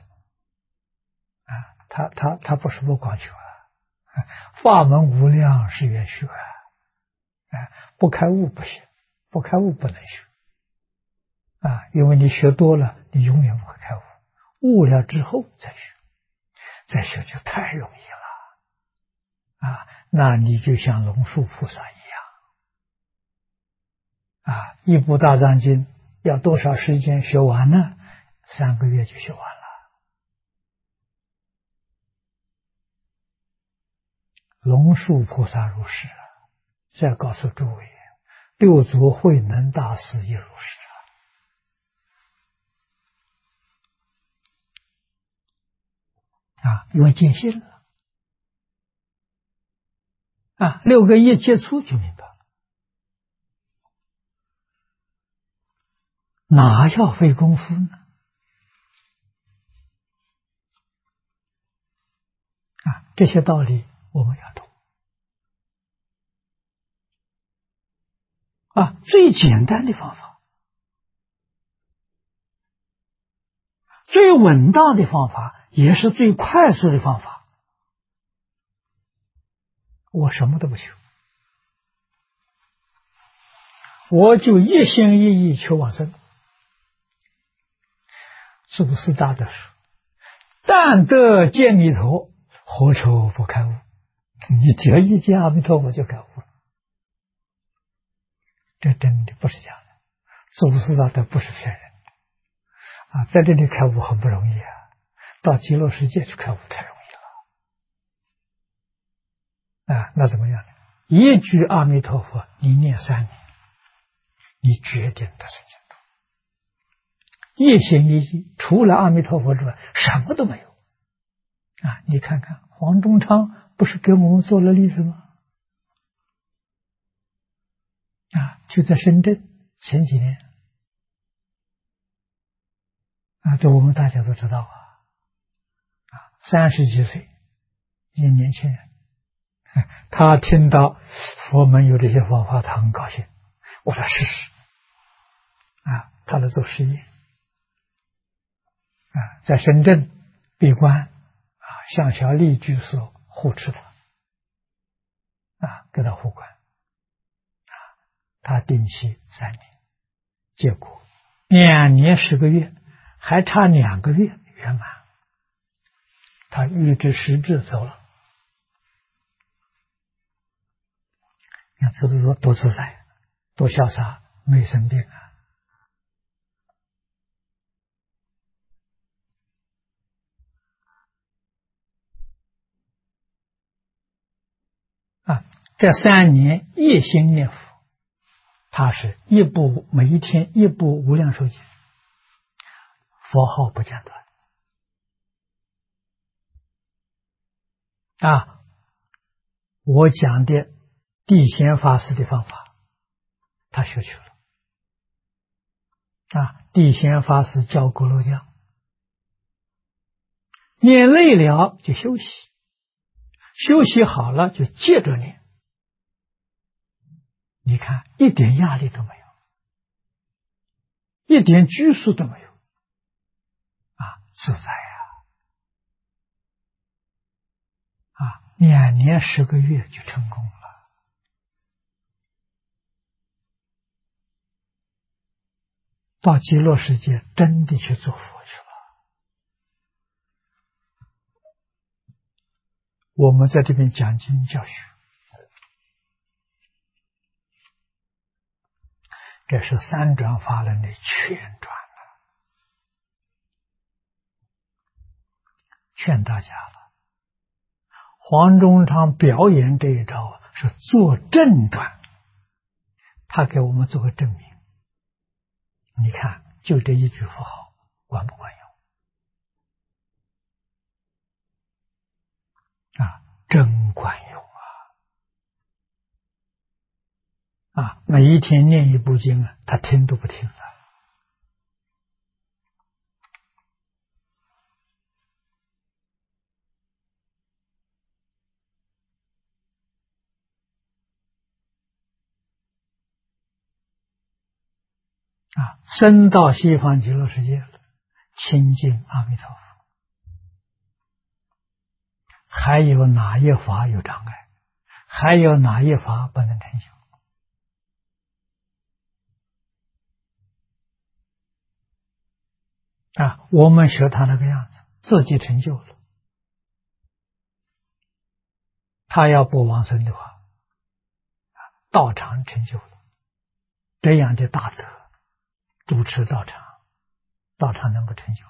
他不是不广学法门无量是愿学不开悟不行，不开悟不能学因为你学多了你永远不会开悟，悟了之后再学，再学就太容易了那你就像龙树菩萨一样一部大藏经要多少时间学完呢？3个月就学完了。龙树菩萨如是，再告诉诸位，六祖慧能大师也如是因为见性了6个一接触就明白了，哪要费功夫呢？这些道理我们要懂最简单的方法，最稳当的方法，也是最快速的方法。我什么都不求，我就一心一意求往生。祖师大德说：“但得见弥陀，何愁不开悟？”你只要一见阿弥陀佛就开悟了，这真的不是假的。祖师大德不是骗人的在这里开悟很不容易到极乐世界去开悟太容易了那怎么样呢？一句阿弥陀佛你念3年，你决定得生净土，一心一意，除了阿弥陀佛之外什么都没有你看看黄忠昌不是给我们做了例子吗？就在深圳前几年这我们大家都知道30几岁一个年轻人，他听到佛门有这些方法，他很高兴，我来试试他来做实验在深圳闭关向小丽居士护持他给他护关他定期3年，结果2年10个月，还差2个月圆满，他预知时至走了。你看这是多自在，多潇洒，没生病这3年一心念佛，他是每一天一部无量寿经，佛号不间断我讲的地贤法师的方法他学去了地贤法师教锅炉匠，念累了就休息，休息好了就接着念，你看一点压力都没有，一点拘束都没有自在2年10个月就成功了。到极乐世界真的去做佛去了。我们在这边讲经教学，这是三转法轮的劝转劝大家了。黄忠昌表演这一招是做正转，他给我们做个证明。你看，就这一句佛号，管不管用？真管用每一天念一部经他听都不听了。升到西方极乐世界了，亲近阿弥陀佛。还有哪一法有障碍？还有哪一法不能成就？我们学他那个样子，自己成就了。他要不往生的话，道场成就了，这样的大德主持道场，道场能够成就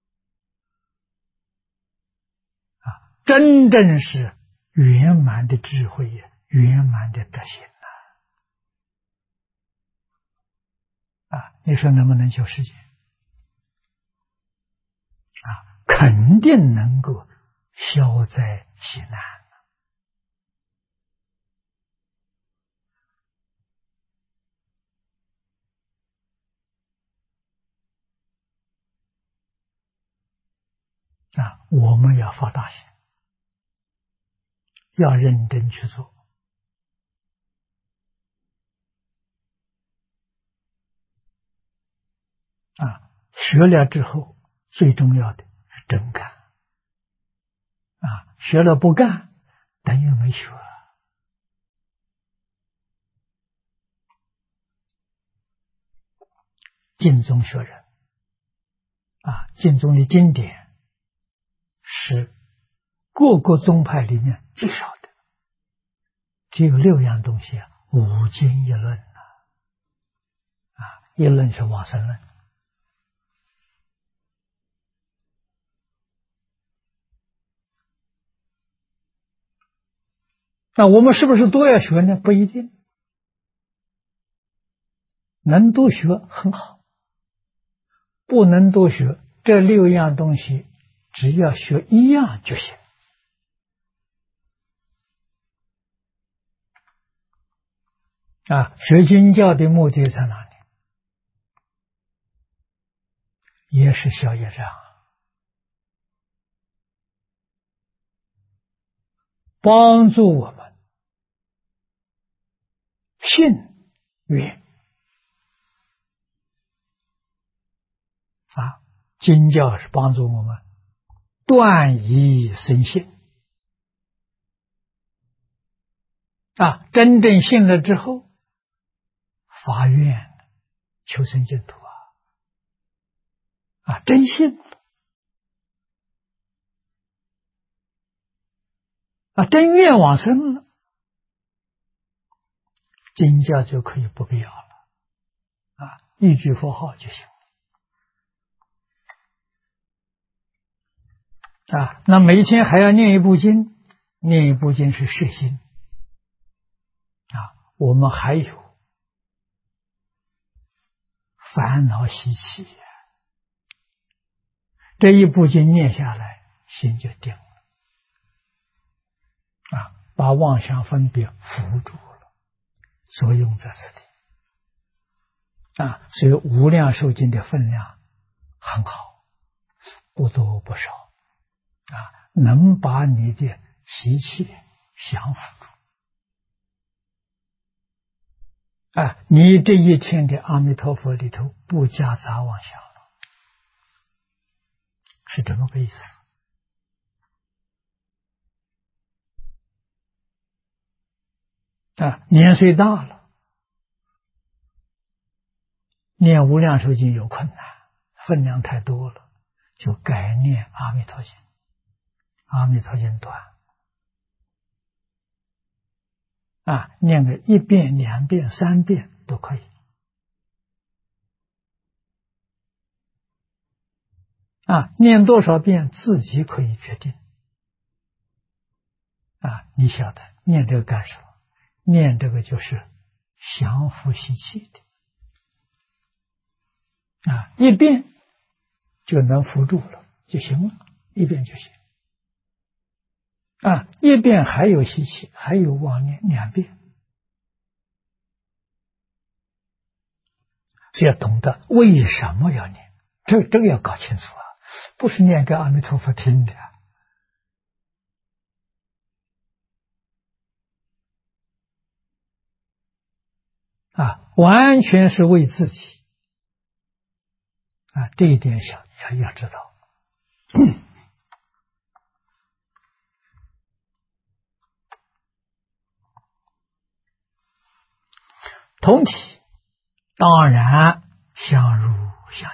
真正是圆满的智慧，圆满的德行你说能不能救世界？肯定能够消灾息难我们要发大心，要认真去做学了之后，最重要的是真干学了不干，等于没学。净宗学人净宗的经典是各个宗派里面最少的，只有6样东西五经一论一论是往生论。那我们是不是都要学呢？不一定，能多学很好，不能多学，这6样东西只要学1样就行。学经教的目的在哪里？也是消业障，帮助我们信愿经教是帮助我们断疑生信真正信了之后发愿求生净土真信真愿往生了，经教就可以不必要了一句佛号就行那每天还要念一部经，念一部经是摄心我们还有烦恼习气这一部经念下来，心就定了把妄想分别扶住了，所用在此地所以无量寿经的分量很好，不多不少能把你的习气降服住你这一天的阿弥陀佛里头不夹杂妄想了，是这么个意思年岁大了，念无量寿经有困难，分量太多了，就改念阿弥陀经，阿弥陀经短念个1遍、2遍、3遍都可以念多少遍自己可以决定你晓得念这个干什么？念这个就是降伏习气的1遍就能扶住了就行了，1遍就行1遍还有习气，还有妄念，2遍所以要懂得为什么要念，这个要搞清楚不是念给阿弥陀佛听的完全是为自己这一点要知道同体当然相入相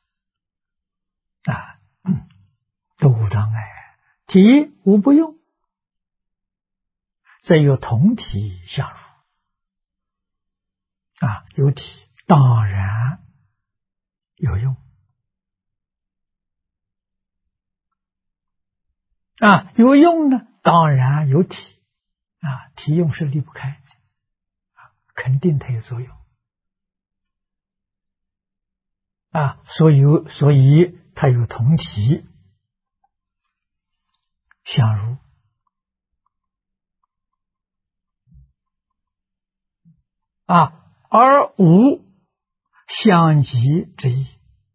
济都无障碍，体无不用，则有同体相入有体当然有用呢，当然有体体用是离不开的肯定它有作用所以它有同体相如而无相即之意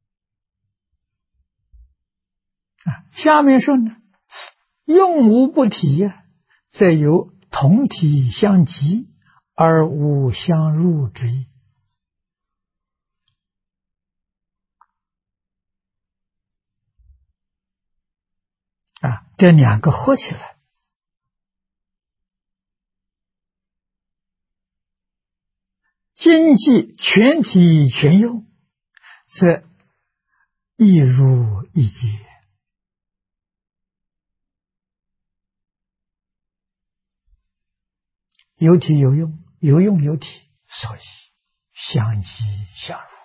下面说呢，用无不体则有同体相即而无相入之意这两个合起来，经济全体全用，则一如一解。有体有用，有用有体，所以相即相如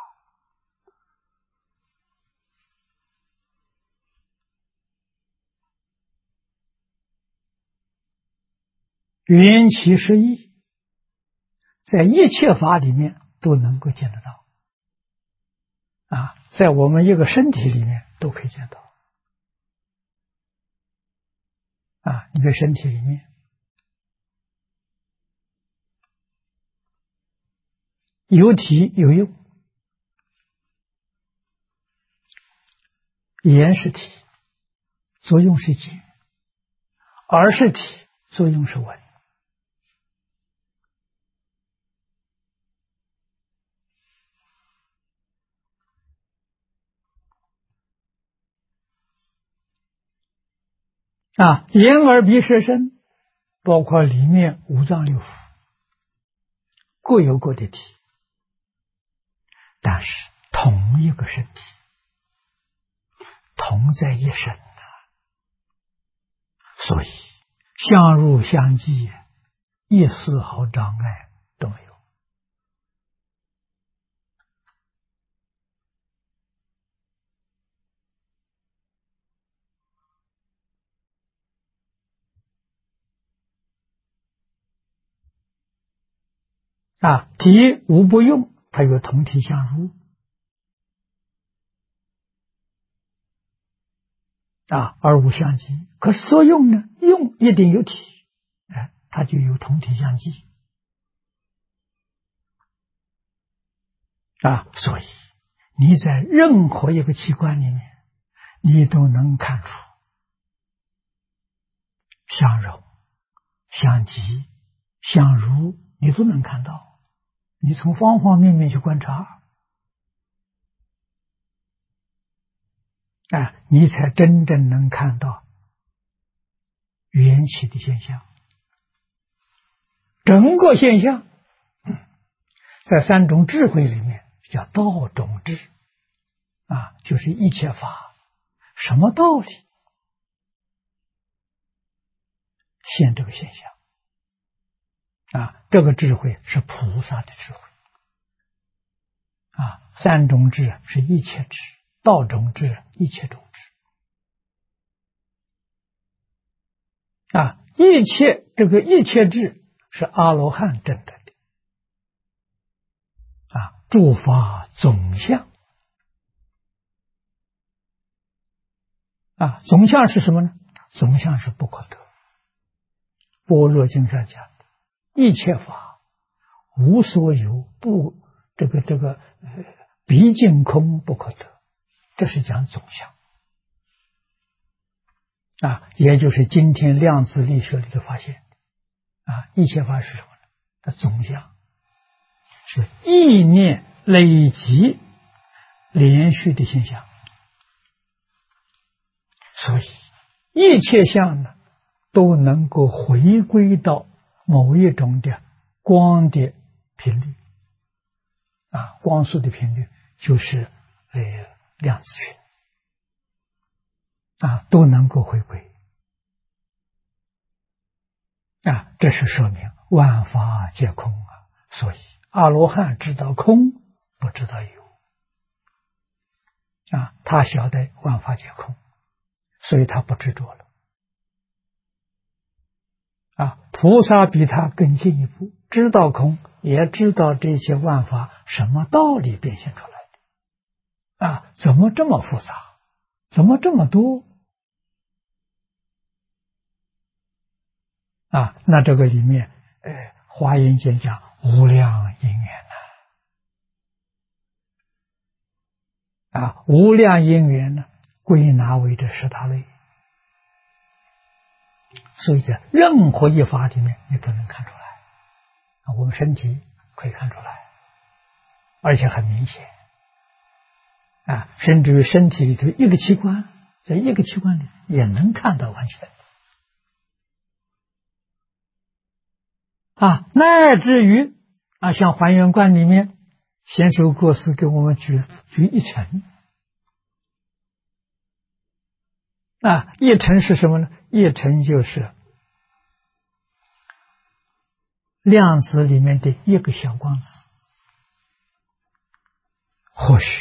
缘起是义，在一切法里面都能够见得到在我们一个身体里面都可以见到一个身体里面有体有用，言是体，作用是解；耳是体，作用是闻。眼耳鼻舌身，包括里面五脏六腑，各有各的体，但是同一个身体，同在一身所以相入相即，一丝毫障碍都没有体无不用，它有同体相入而无相即。可是作用呢，用一定有体，它就有同体相即所以你在任何一个器官里面，你都能看出相融、相即、相如，你都能看到。你从方方面面去观察你才真正能看到缘起的现象。整个现象在三种智慧里面叫道种智就是一切法什么道理现这个现象这个智慧是菩萨的智慧三种智是一切智，道种智一切种智一切智是阿罗汉证得的诸法总相总相是什么呢？总相是不可得。般若经上讲的一切法无所有，不毕竟空不可得，这是讲总相也就是今天量子力学里的发现一切法是什么呢？它总相是意念累积连续的现象，所以一切相呢都能够回归到某一种的光的频率光速的频率就是量子群都能够回归这是说明万法皆空所以阿罗汉知道空，不知道有他晓得万法皆空，所以他不执着了菩萨比他更进一步，知道空，也知道这些万法什么道理变现出来的怎么这么复杂，怎么这么多那这个里面华严经讲无量因缘无量因缘呢，归纳为这10大类。所以在任何一法里面你都能看出来我们身体可以看出来，而且很明显甚至于身体里头一个器官，在一个器官里也能看到完全乃至于像还原观里面贤首国师给我们举一尘一尘是什么呢？一尘就是量子里面的一个小光子，或许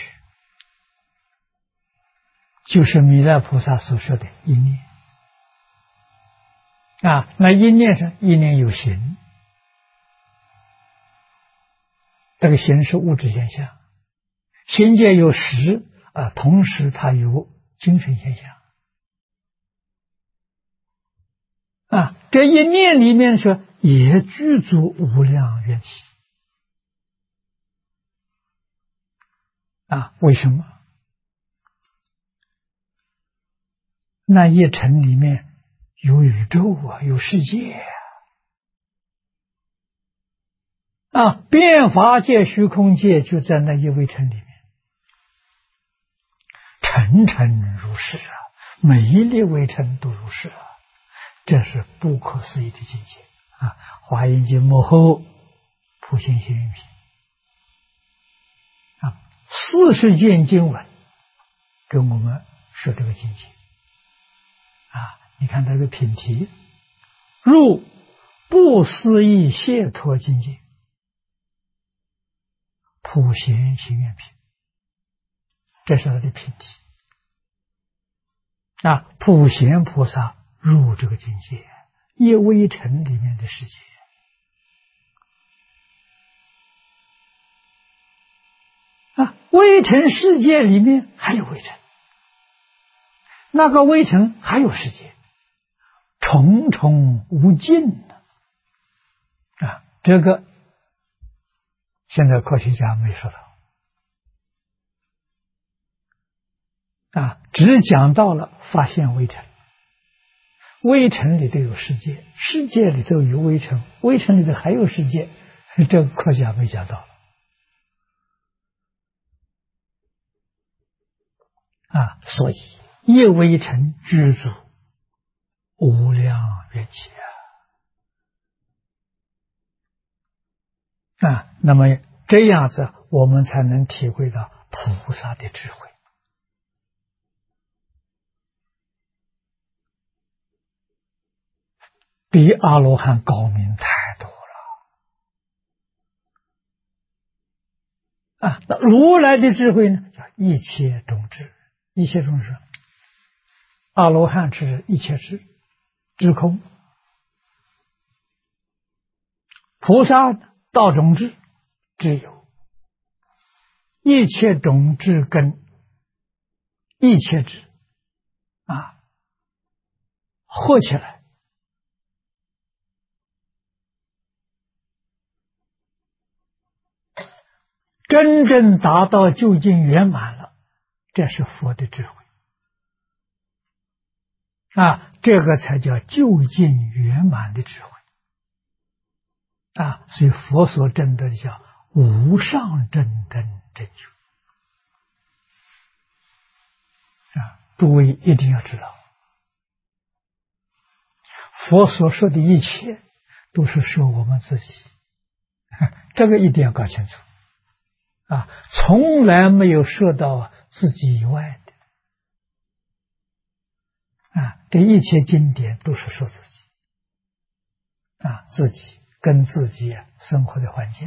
就是弥勒菩萨所说的一念那一念上一念有形，这个形是物质现象，形界有实同时它有精神现象这一念里面说也具足无量缘起为什么？那一尘里面有宇宙有世界变法界虚空界就在那一微尘里面，尘尘如是每一粒微尘都如是这是不可思议的境界华严经幕后普贤行愿品40卷经文跟我们说这个境界你看这个品题，入不思议解脱境界，普贤行愿品，这是他的品题普贤菩萨入这个境界，一微尘里面的世界微尘世界里面还有微尘，那个微尘还有世界，重重无尽这个现在科学家没说到只讲到了发现微尘，微尘里头有世界，世界里头有微尘，微尘里头还有世界，这个科学家没讲到所以一微尘具足无量缘起那么这样子我们才能体会到菩萨的智慧比阿罗汉高明太多了那如来的智慧呢，叫一切种智，一切种智，阿罗汉智一切智空，菩萨道种智智有，一切种智跟一切智合起来真正达到究竟圆满了，这是佛的智慧这个才叫究竟圆满的智慧所以佛所证的叫无上正等正觉诸位一定要知道，佛所说的一切都是说我们自己这个一定要搞清楚从来没有说到自己以外的这一切经典都是说自己自己跟自己生活的环境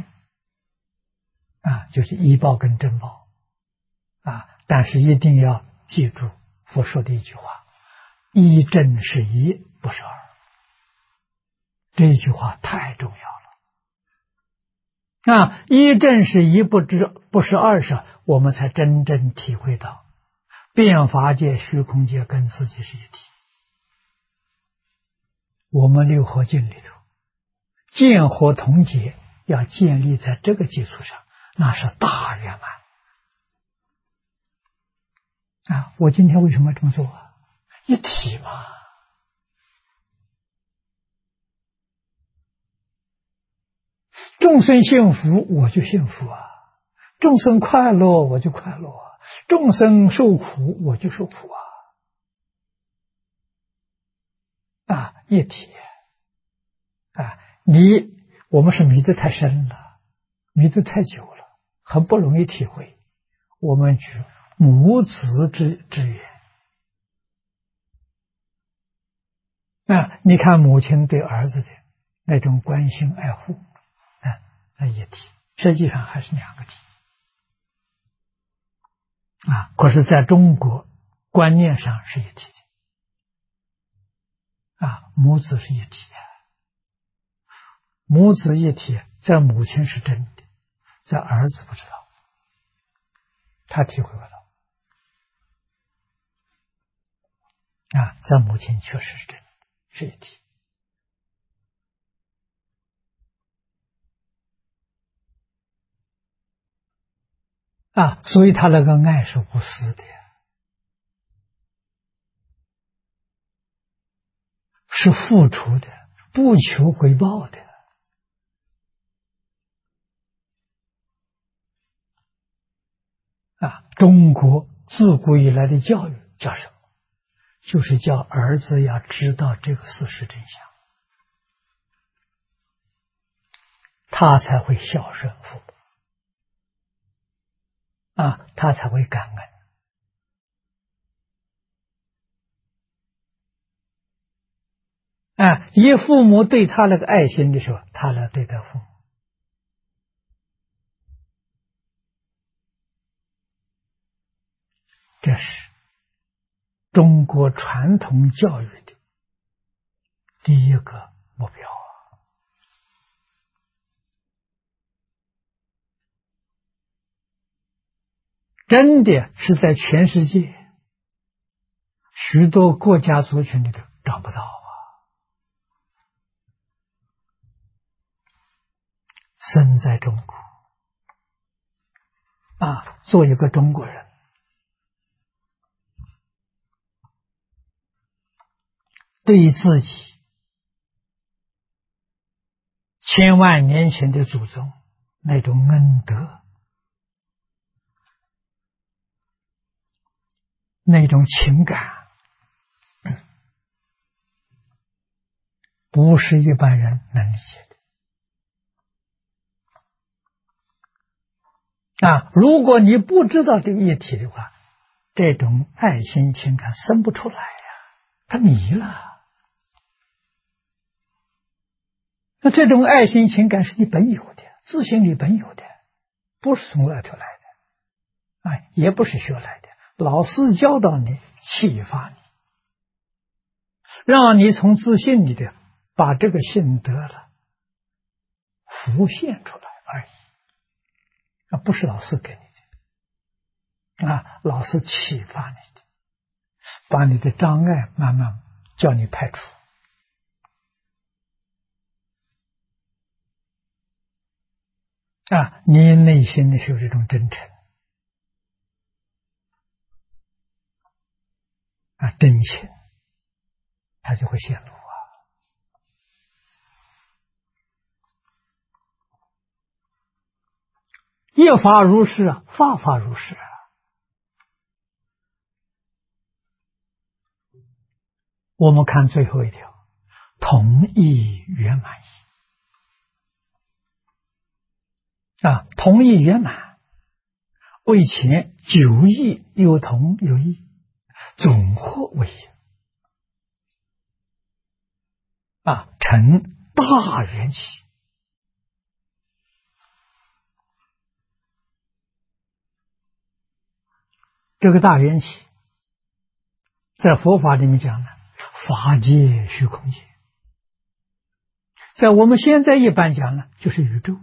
就是依报跟正报但是一定要记住佛说的一句话：一正是一，不是二这句话太重要了。一正是一，不是二是，我们才真正体会到变法界、虚空界跟自己是一体。我们六合敬里头，见合同解要建立在这个基础上，那是大圆满。我今天为什么这么做？一体嘛。众生幸福，我就幸福啊；众生快乐，我就快乐啊；众生受苦，我就受苦啊。一体我们是迷得太深了，迷得太久了，很不容易体会。我们举母子之缘你看母亲对儿子的那种关心爱护一体，实际上还是两个体可是在中国观念上是一体的母子是一体母子一体，在母亲是真的，在儿子不知道，他体会不到在母亲确实是真的，是一体所以他那个爱是无私的，是付出的，不求回报的中国自古以来的教育叫什么？就是叫儿子要知道这个事实真相，他才会孝顺父母他才会感恩以父母对他那个爱心的时候，他来对待父母。这是中国传统教育的第一个目标真的是在全世界许多国家族群里头找不到身在中国做一个中国人，对自己千万年前的祖宗那种恩德，那种情感，不是一般人能理解的如果你不知道这个议题的话，这种爱心情感生不出来他迷了。那这种爱心情感是你本有的，自性里本有的，不是从外头来的也不是学来的，老师教导你，启发你，让你从自信里的把这个性得了浮现出来而已不是老师给你的老师启发你的，把你的障碍慢慢叫你排除你内心的是有这种真诚真情，它就会显露业法如是法法如是我们看最后一条，同意圆满意同意圆满，为前9义有同有异，总合为一成大缘起。这个大缘起在佛法里面讲呢，法界虚空界， 在我们现在一般讲呢，就是宇宙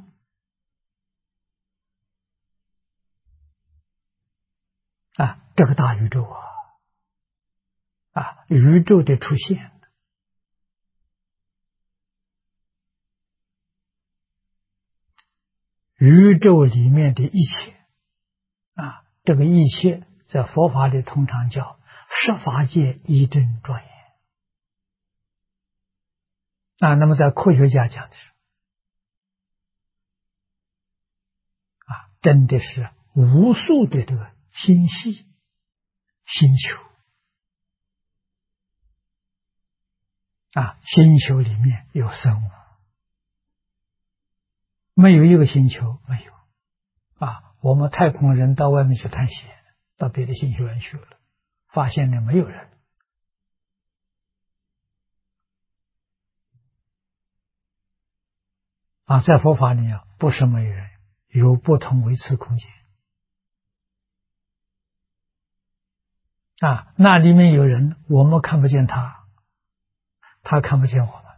这个大宇宙宇宙的出现，宇宙里面的一切这个一切在佛法里通常叫十法界一真庄严那么在科学家讲的是真的是无数的这个星系星球星球里面有生物，没有一个星球没有我们太空人到外面去探险，到别的星球上去了，发现了没有人在佛法里不是没有人，有不同维次空间那里面有人，我们看不见他，他看不见我们，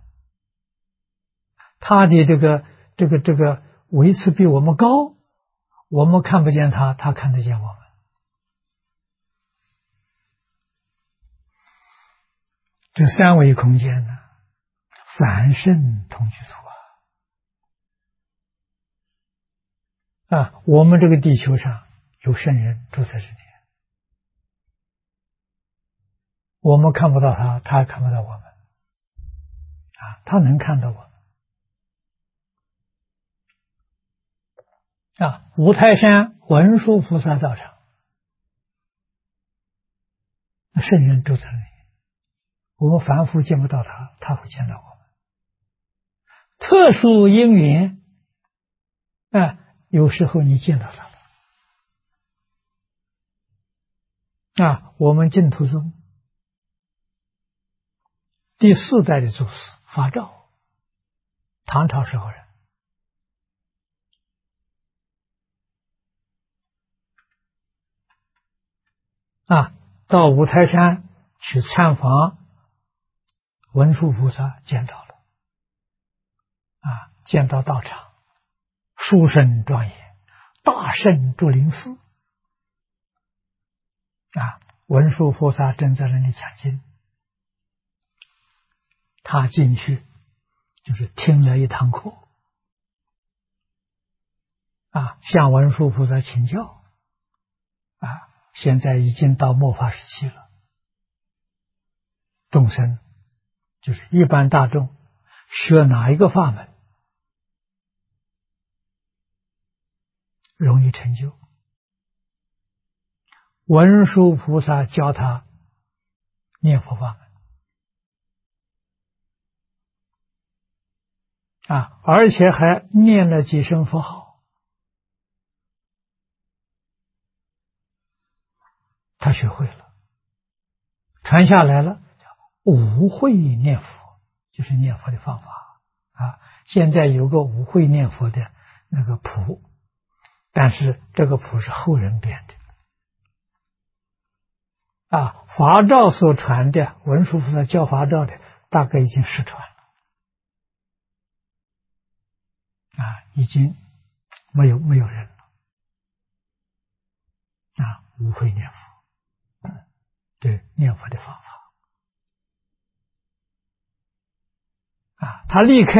他的这个维次比我们高，我们看不见他，他看得见我们。这三维空间呢，凡圣同居土我们这个地球上有圣人住在这里，我们看不到他，他也看不到我们他能看到我们五台山文殊菩萨道场，圣人住在那里，我们凡夫见不到他，他会见到我们。特殊因缘有时候你见到他了我们净土宗第4代的祖师法照，唐朝时候人到五台山去参访文殊菩萨，见到了见到道场殊胜庄严，大圣竹林寺文殊菩萨正在那里讲经，他进去就是听了一堂课向文殊菩萨请教现在已经到末法时期了，众生就是一般大众学哪一个法门容易成就，文殊菩萨教他念佛法门而且还念了几声佛号，他学会了，传下来了，五会念佛，就是念佛的方法现在有个五会念佛的那个谱，但是这个谱是后人编的法照所传的，文殊菩萨教法照的大概已经失传了已经没有人了无会念佛对念佛的方法他离开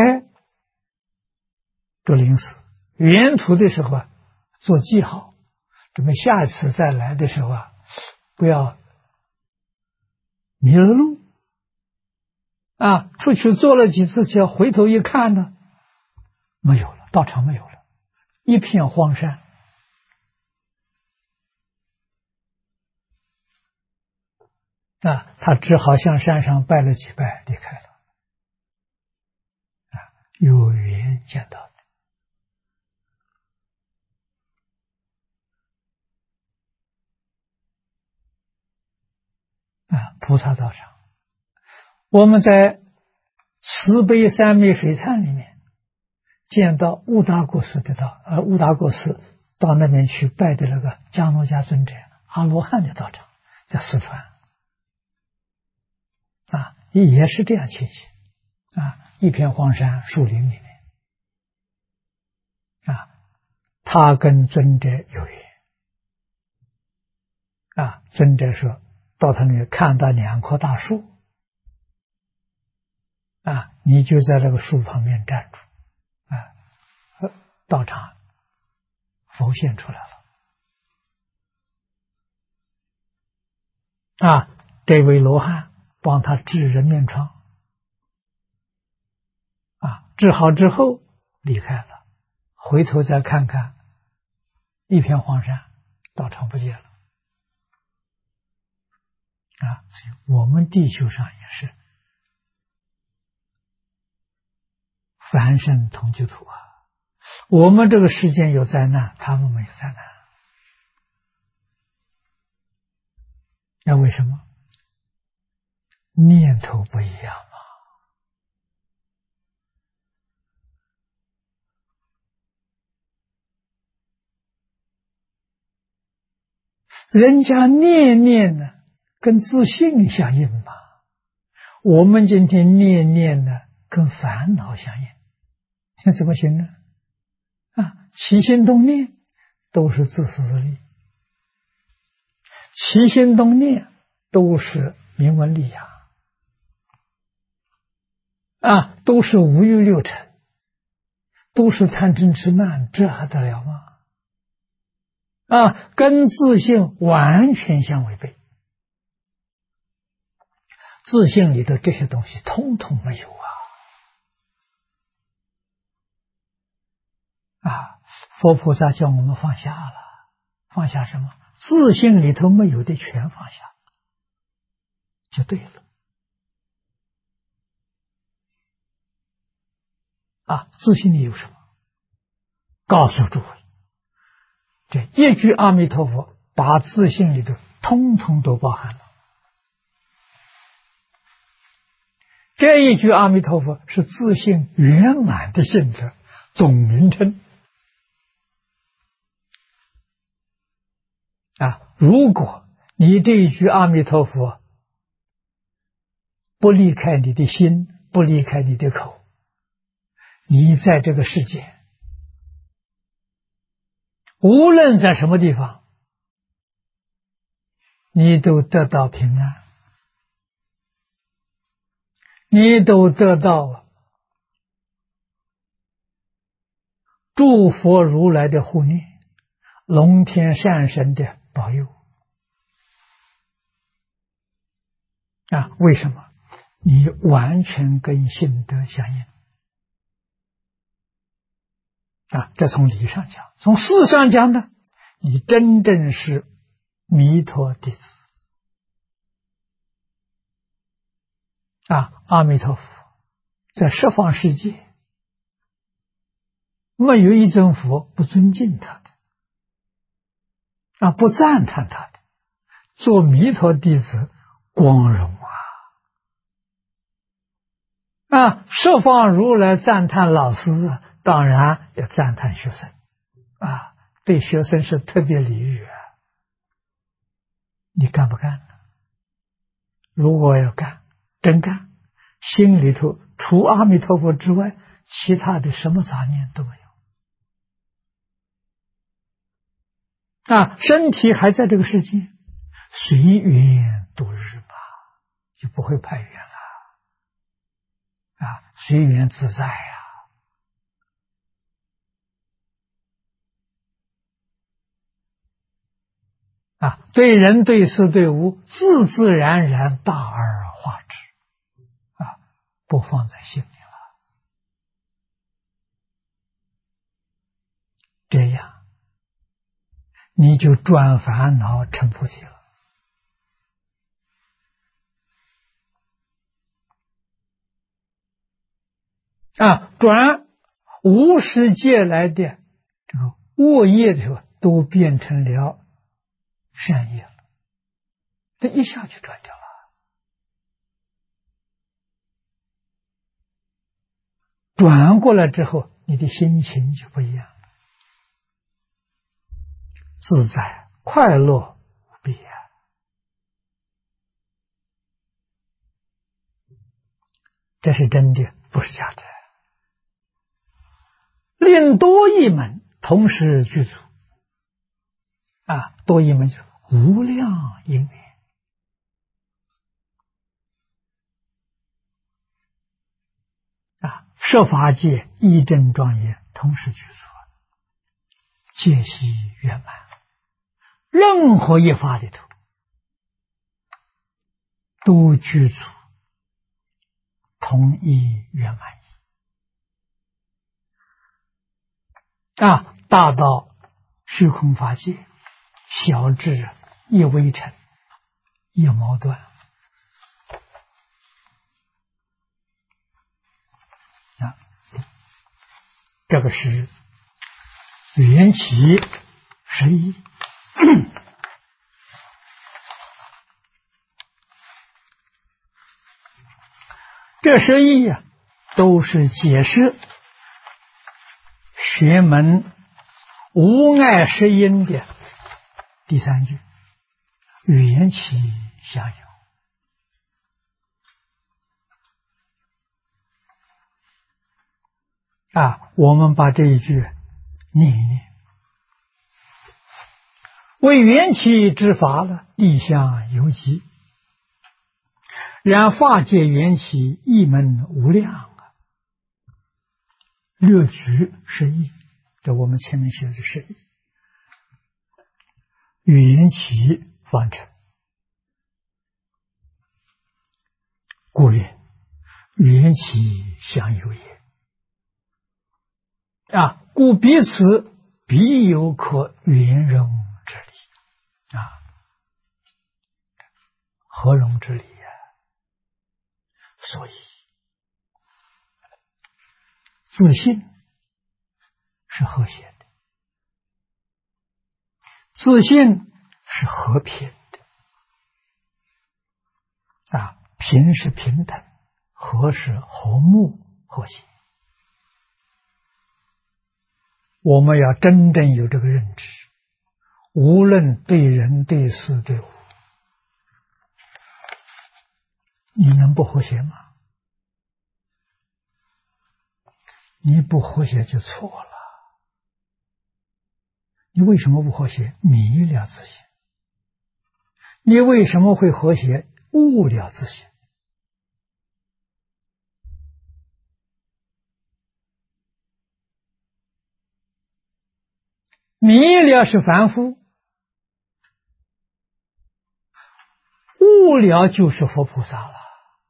竹林寺，沿途的时候做记号，准备下一次再来的时候不要迷了路出去做了几次桥，回头一看呢，没有了，道场没有了，一片荒山他只好向山上拜了几拜，离开了有缘见到菩萨道场。我们在慈悲三昧水忏里面见到悟达国师悟达国师到那边去拜的那个迦诺迦尊者阿罗汉的道场，在四川也是这样情形一片荒山树林里面，他跟尊者有缘，尊者说到他那里看到2棵大树，你就在这个树旁边站住，道场浮现出来了，这位罗汉帮他治人面疮，治好之后离开了，回头再看看一片荒山，道场不见了。所以我们地球上也是凡圣同居土我们这个世间有灾难，他们没有灾难，那为什么？念头不一样嘛。人家念念呢，跟自信相应嘛。我们今天念念呢，跟烦恼相应，这怎么行呢？起心动念都是自私自利，起心动念都是名闻利养，都是五欲六尘，都是贪嗔痴慢，这还得了吗？跟自性完全相违背。自性里的这些东西通通没有佛菩萨叫我们放下了，放下什么？自性里头没有的全放下，就对了。自性里有什么？告诉诸位，这一句阿弥陀佛把自性里头通通都包含了。这一句阿弥陀佛是自性圆满的性质总名称。如果你这一句阿弥陀佛不离开你的心，不离开你的口，你在这个世界无论在什么地方，你都得到平安，你都得到诸佛如来的护念，龙天善神的保佑。为什么？你完全跟性德相应。这从理上讲，从事上讲呢，你真正是弥陀弟子。阿弥陀佛在十方世界没有一尊佛不尊敬他的，不赞叹他的，做弥陀弟子光荣十方如来赞叹老师，当然要赞叹学生对学生是特别礼遇你干不干呢？如果要干，真干，心里头除阿弥陀佛之外，其他的什么杂念都没有身体还在这个世界，随缘度日吧，就不会派缘了随缘自在对人对事对物自自然然大而化之不放在心里了，这样你就转烦恼成菩提了转无始劫来的这个恶业的时候都变成了善业了，这一下就转掉了。转过来之后，你的心情就不一样了，自在快乐无比这是真的， 不是假的。令多义门同时具足多义门就是无量因缘设法界义正庄严同时具足，戒息圆满，任何一法里头都具足同一圆满义大到虚空法界，小至一微尘一毛断这个是缘起十一。这十一都是解释学门无碍十因的第三句，缘起相有。我们把这一句念一念，为缘起之法了，地相有极，然法界缘起一门无量略举十一，这我们前面写的十一，缘起方成，故曰缘起相有也。故彼此必有可圆融之理合融之理所以自信是和谐的，自信是和平的平是平等，和是和睦和谐。我们要真正有这个认知，无论对人对事对物，你能不和谐吗？你不和谐就错了。你为什么不和谐？迷了自性。你为什么会和谐？悟了自性。迷了是凡夫，悟了就是佛菩萨了。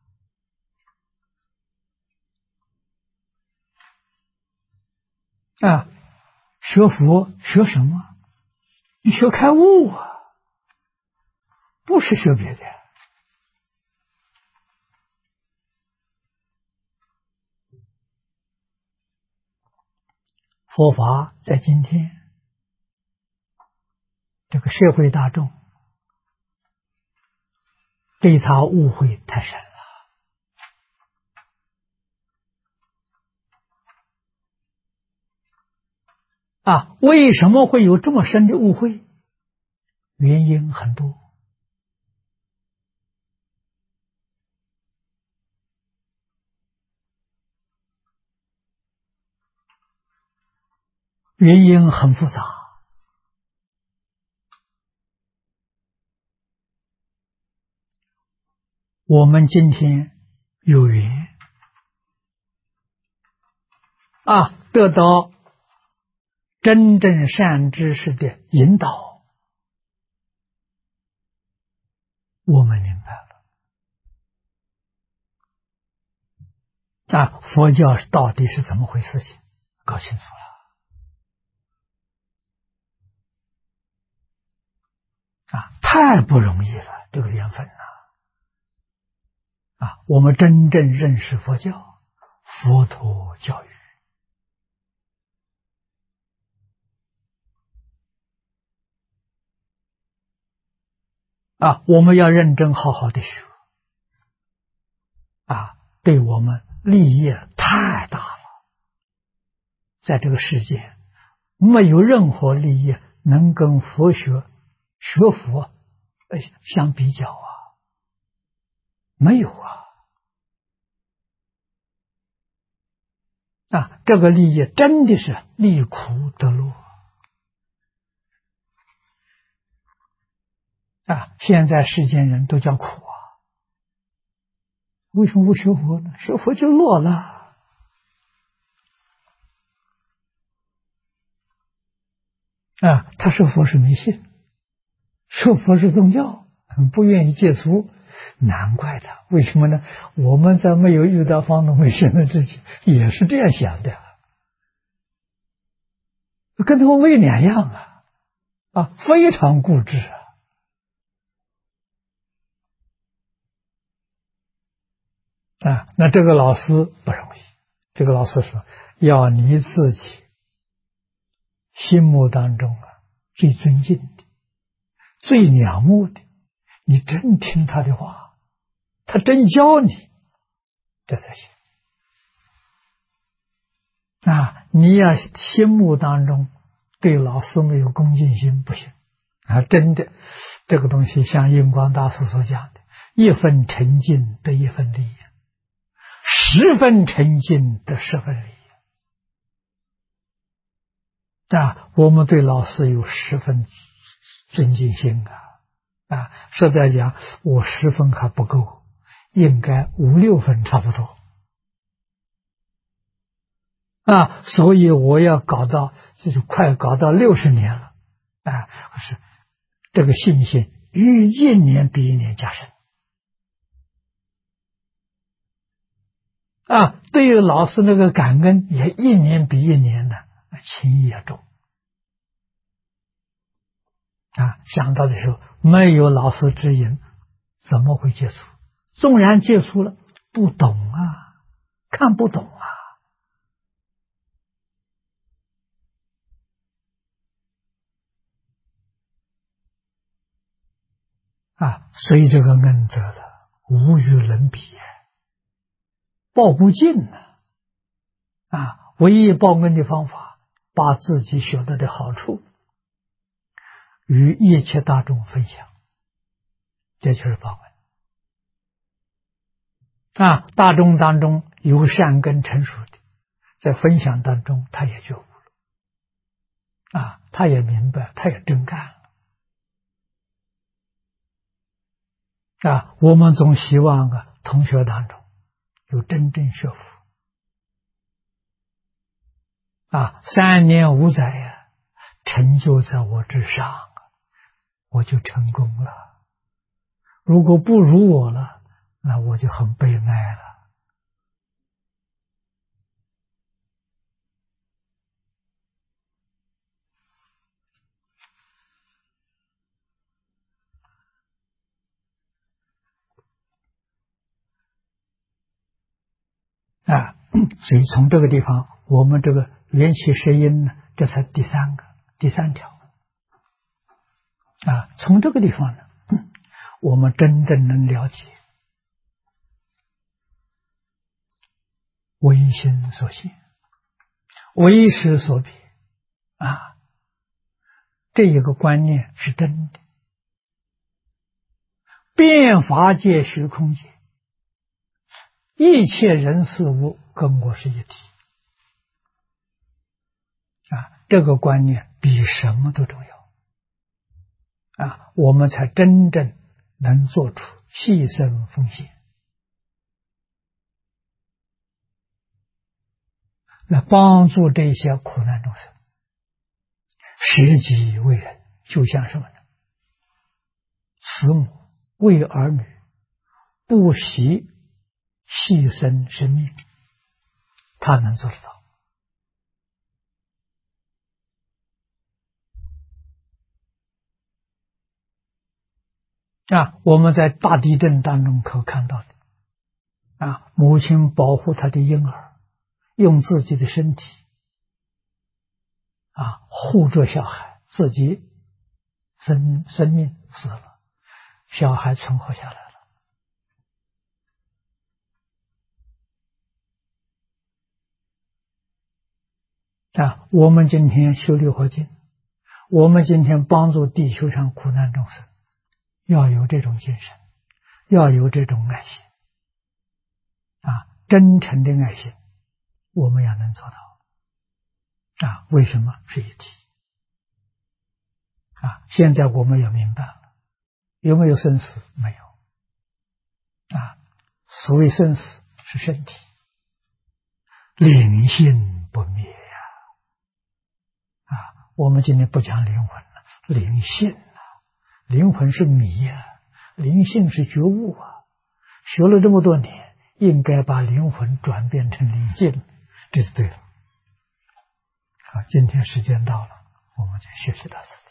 学佛学什么？你学开悟不是学别的。佛法在今天这个社会大众对他误会太深了为什么会有这么深的误会？原因很多。原因很复杂。我们今天有缘得到真正善知识的引导，我们明白了佛教到底是怎么回事情，搞清楚了太不容易了，这个缘分我们真正认识佛教，佛陀教育我们要认真好好的学对我们利益太大了。在这个世界没有任何利益能跟佛学佛相比较没有这个利益真的是利苦得乐现在世间人都叫苦为什么不学佛呢？学佛就乐了他学佛是迷信，学佛是宗教，不愿意戒除，难怪的。为什么呢？我们在没有遇到方东美先生之前也是这样想的，跟他们没两样非常固执那这个老师不容易。这个老师说，要你自己心目当中最尊敬的、最仰慕的，你真听他的话，他真教你，这才行你要心目当中对老师没有恭敬心不行真的，这个东西像印光大师所讲的，一分沉静得一分利益，10分沉静得10分利益我们对老师有10分尊敬心实在讲我10分还不够，应该5、6分差不多所以我要搞到快搞到60年了是这个信心一年比一年加深对于老师那个感恩也一年比一年的情谊也重想到的时候没有老师指引怎么会接触，纵然接触了不懂看不懂所以这个恩德的无与伦比报不尽唯一报恩的方法，把自己学到的好处与一切大众分享，这就是报恩大众当中有善根成熟的，在分享当中他也觉悟了他也明白，他也真干了我们总希望同学当中有真正学佛3年5载成就在我之上，我就成功了。如果不如我了，那我就很悲哀了所以从这个地方，我们这个缘起实因呢，这才第三条从这个地方呢，我们真正能了解唯心所现，唯识所别这一个观念是真的。遍法界虚空界，一切人事物跟我是一体这个观念比什么都重要我们才真正能做出牺牲奉献，来帮助这些苦难众生，舍己为人，就像什么呢？慈母为儿女不惜牺牲生命，他能做得到我们在大地震当中可看到的母亲保护她的婴儿，用自己的身体护着小孩，自己生命死了，小孩存活下来了我们今天修六合敬，我们今天帮助地球上苦难众生，要有这种精神，要有这种爱心真诚的爱心， 我们也能做到啊？为什么是一体啊？现在我们也明白了，有没有生死？没有啊。所谓生死是身体，灵性不灭呀啊！我们今天不讲灵魂了，灵性啊，灵魂是迷啊，灵性是觉悟啊。学了这么多年，应该把灵魂转变成灵性，这是对的。好，今天时间到了，我们就学习到此。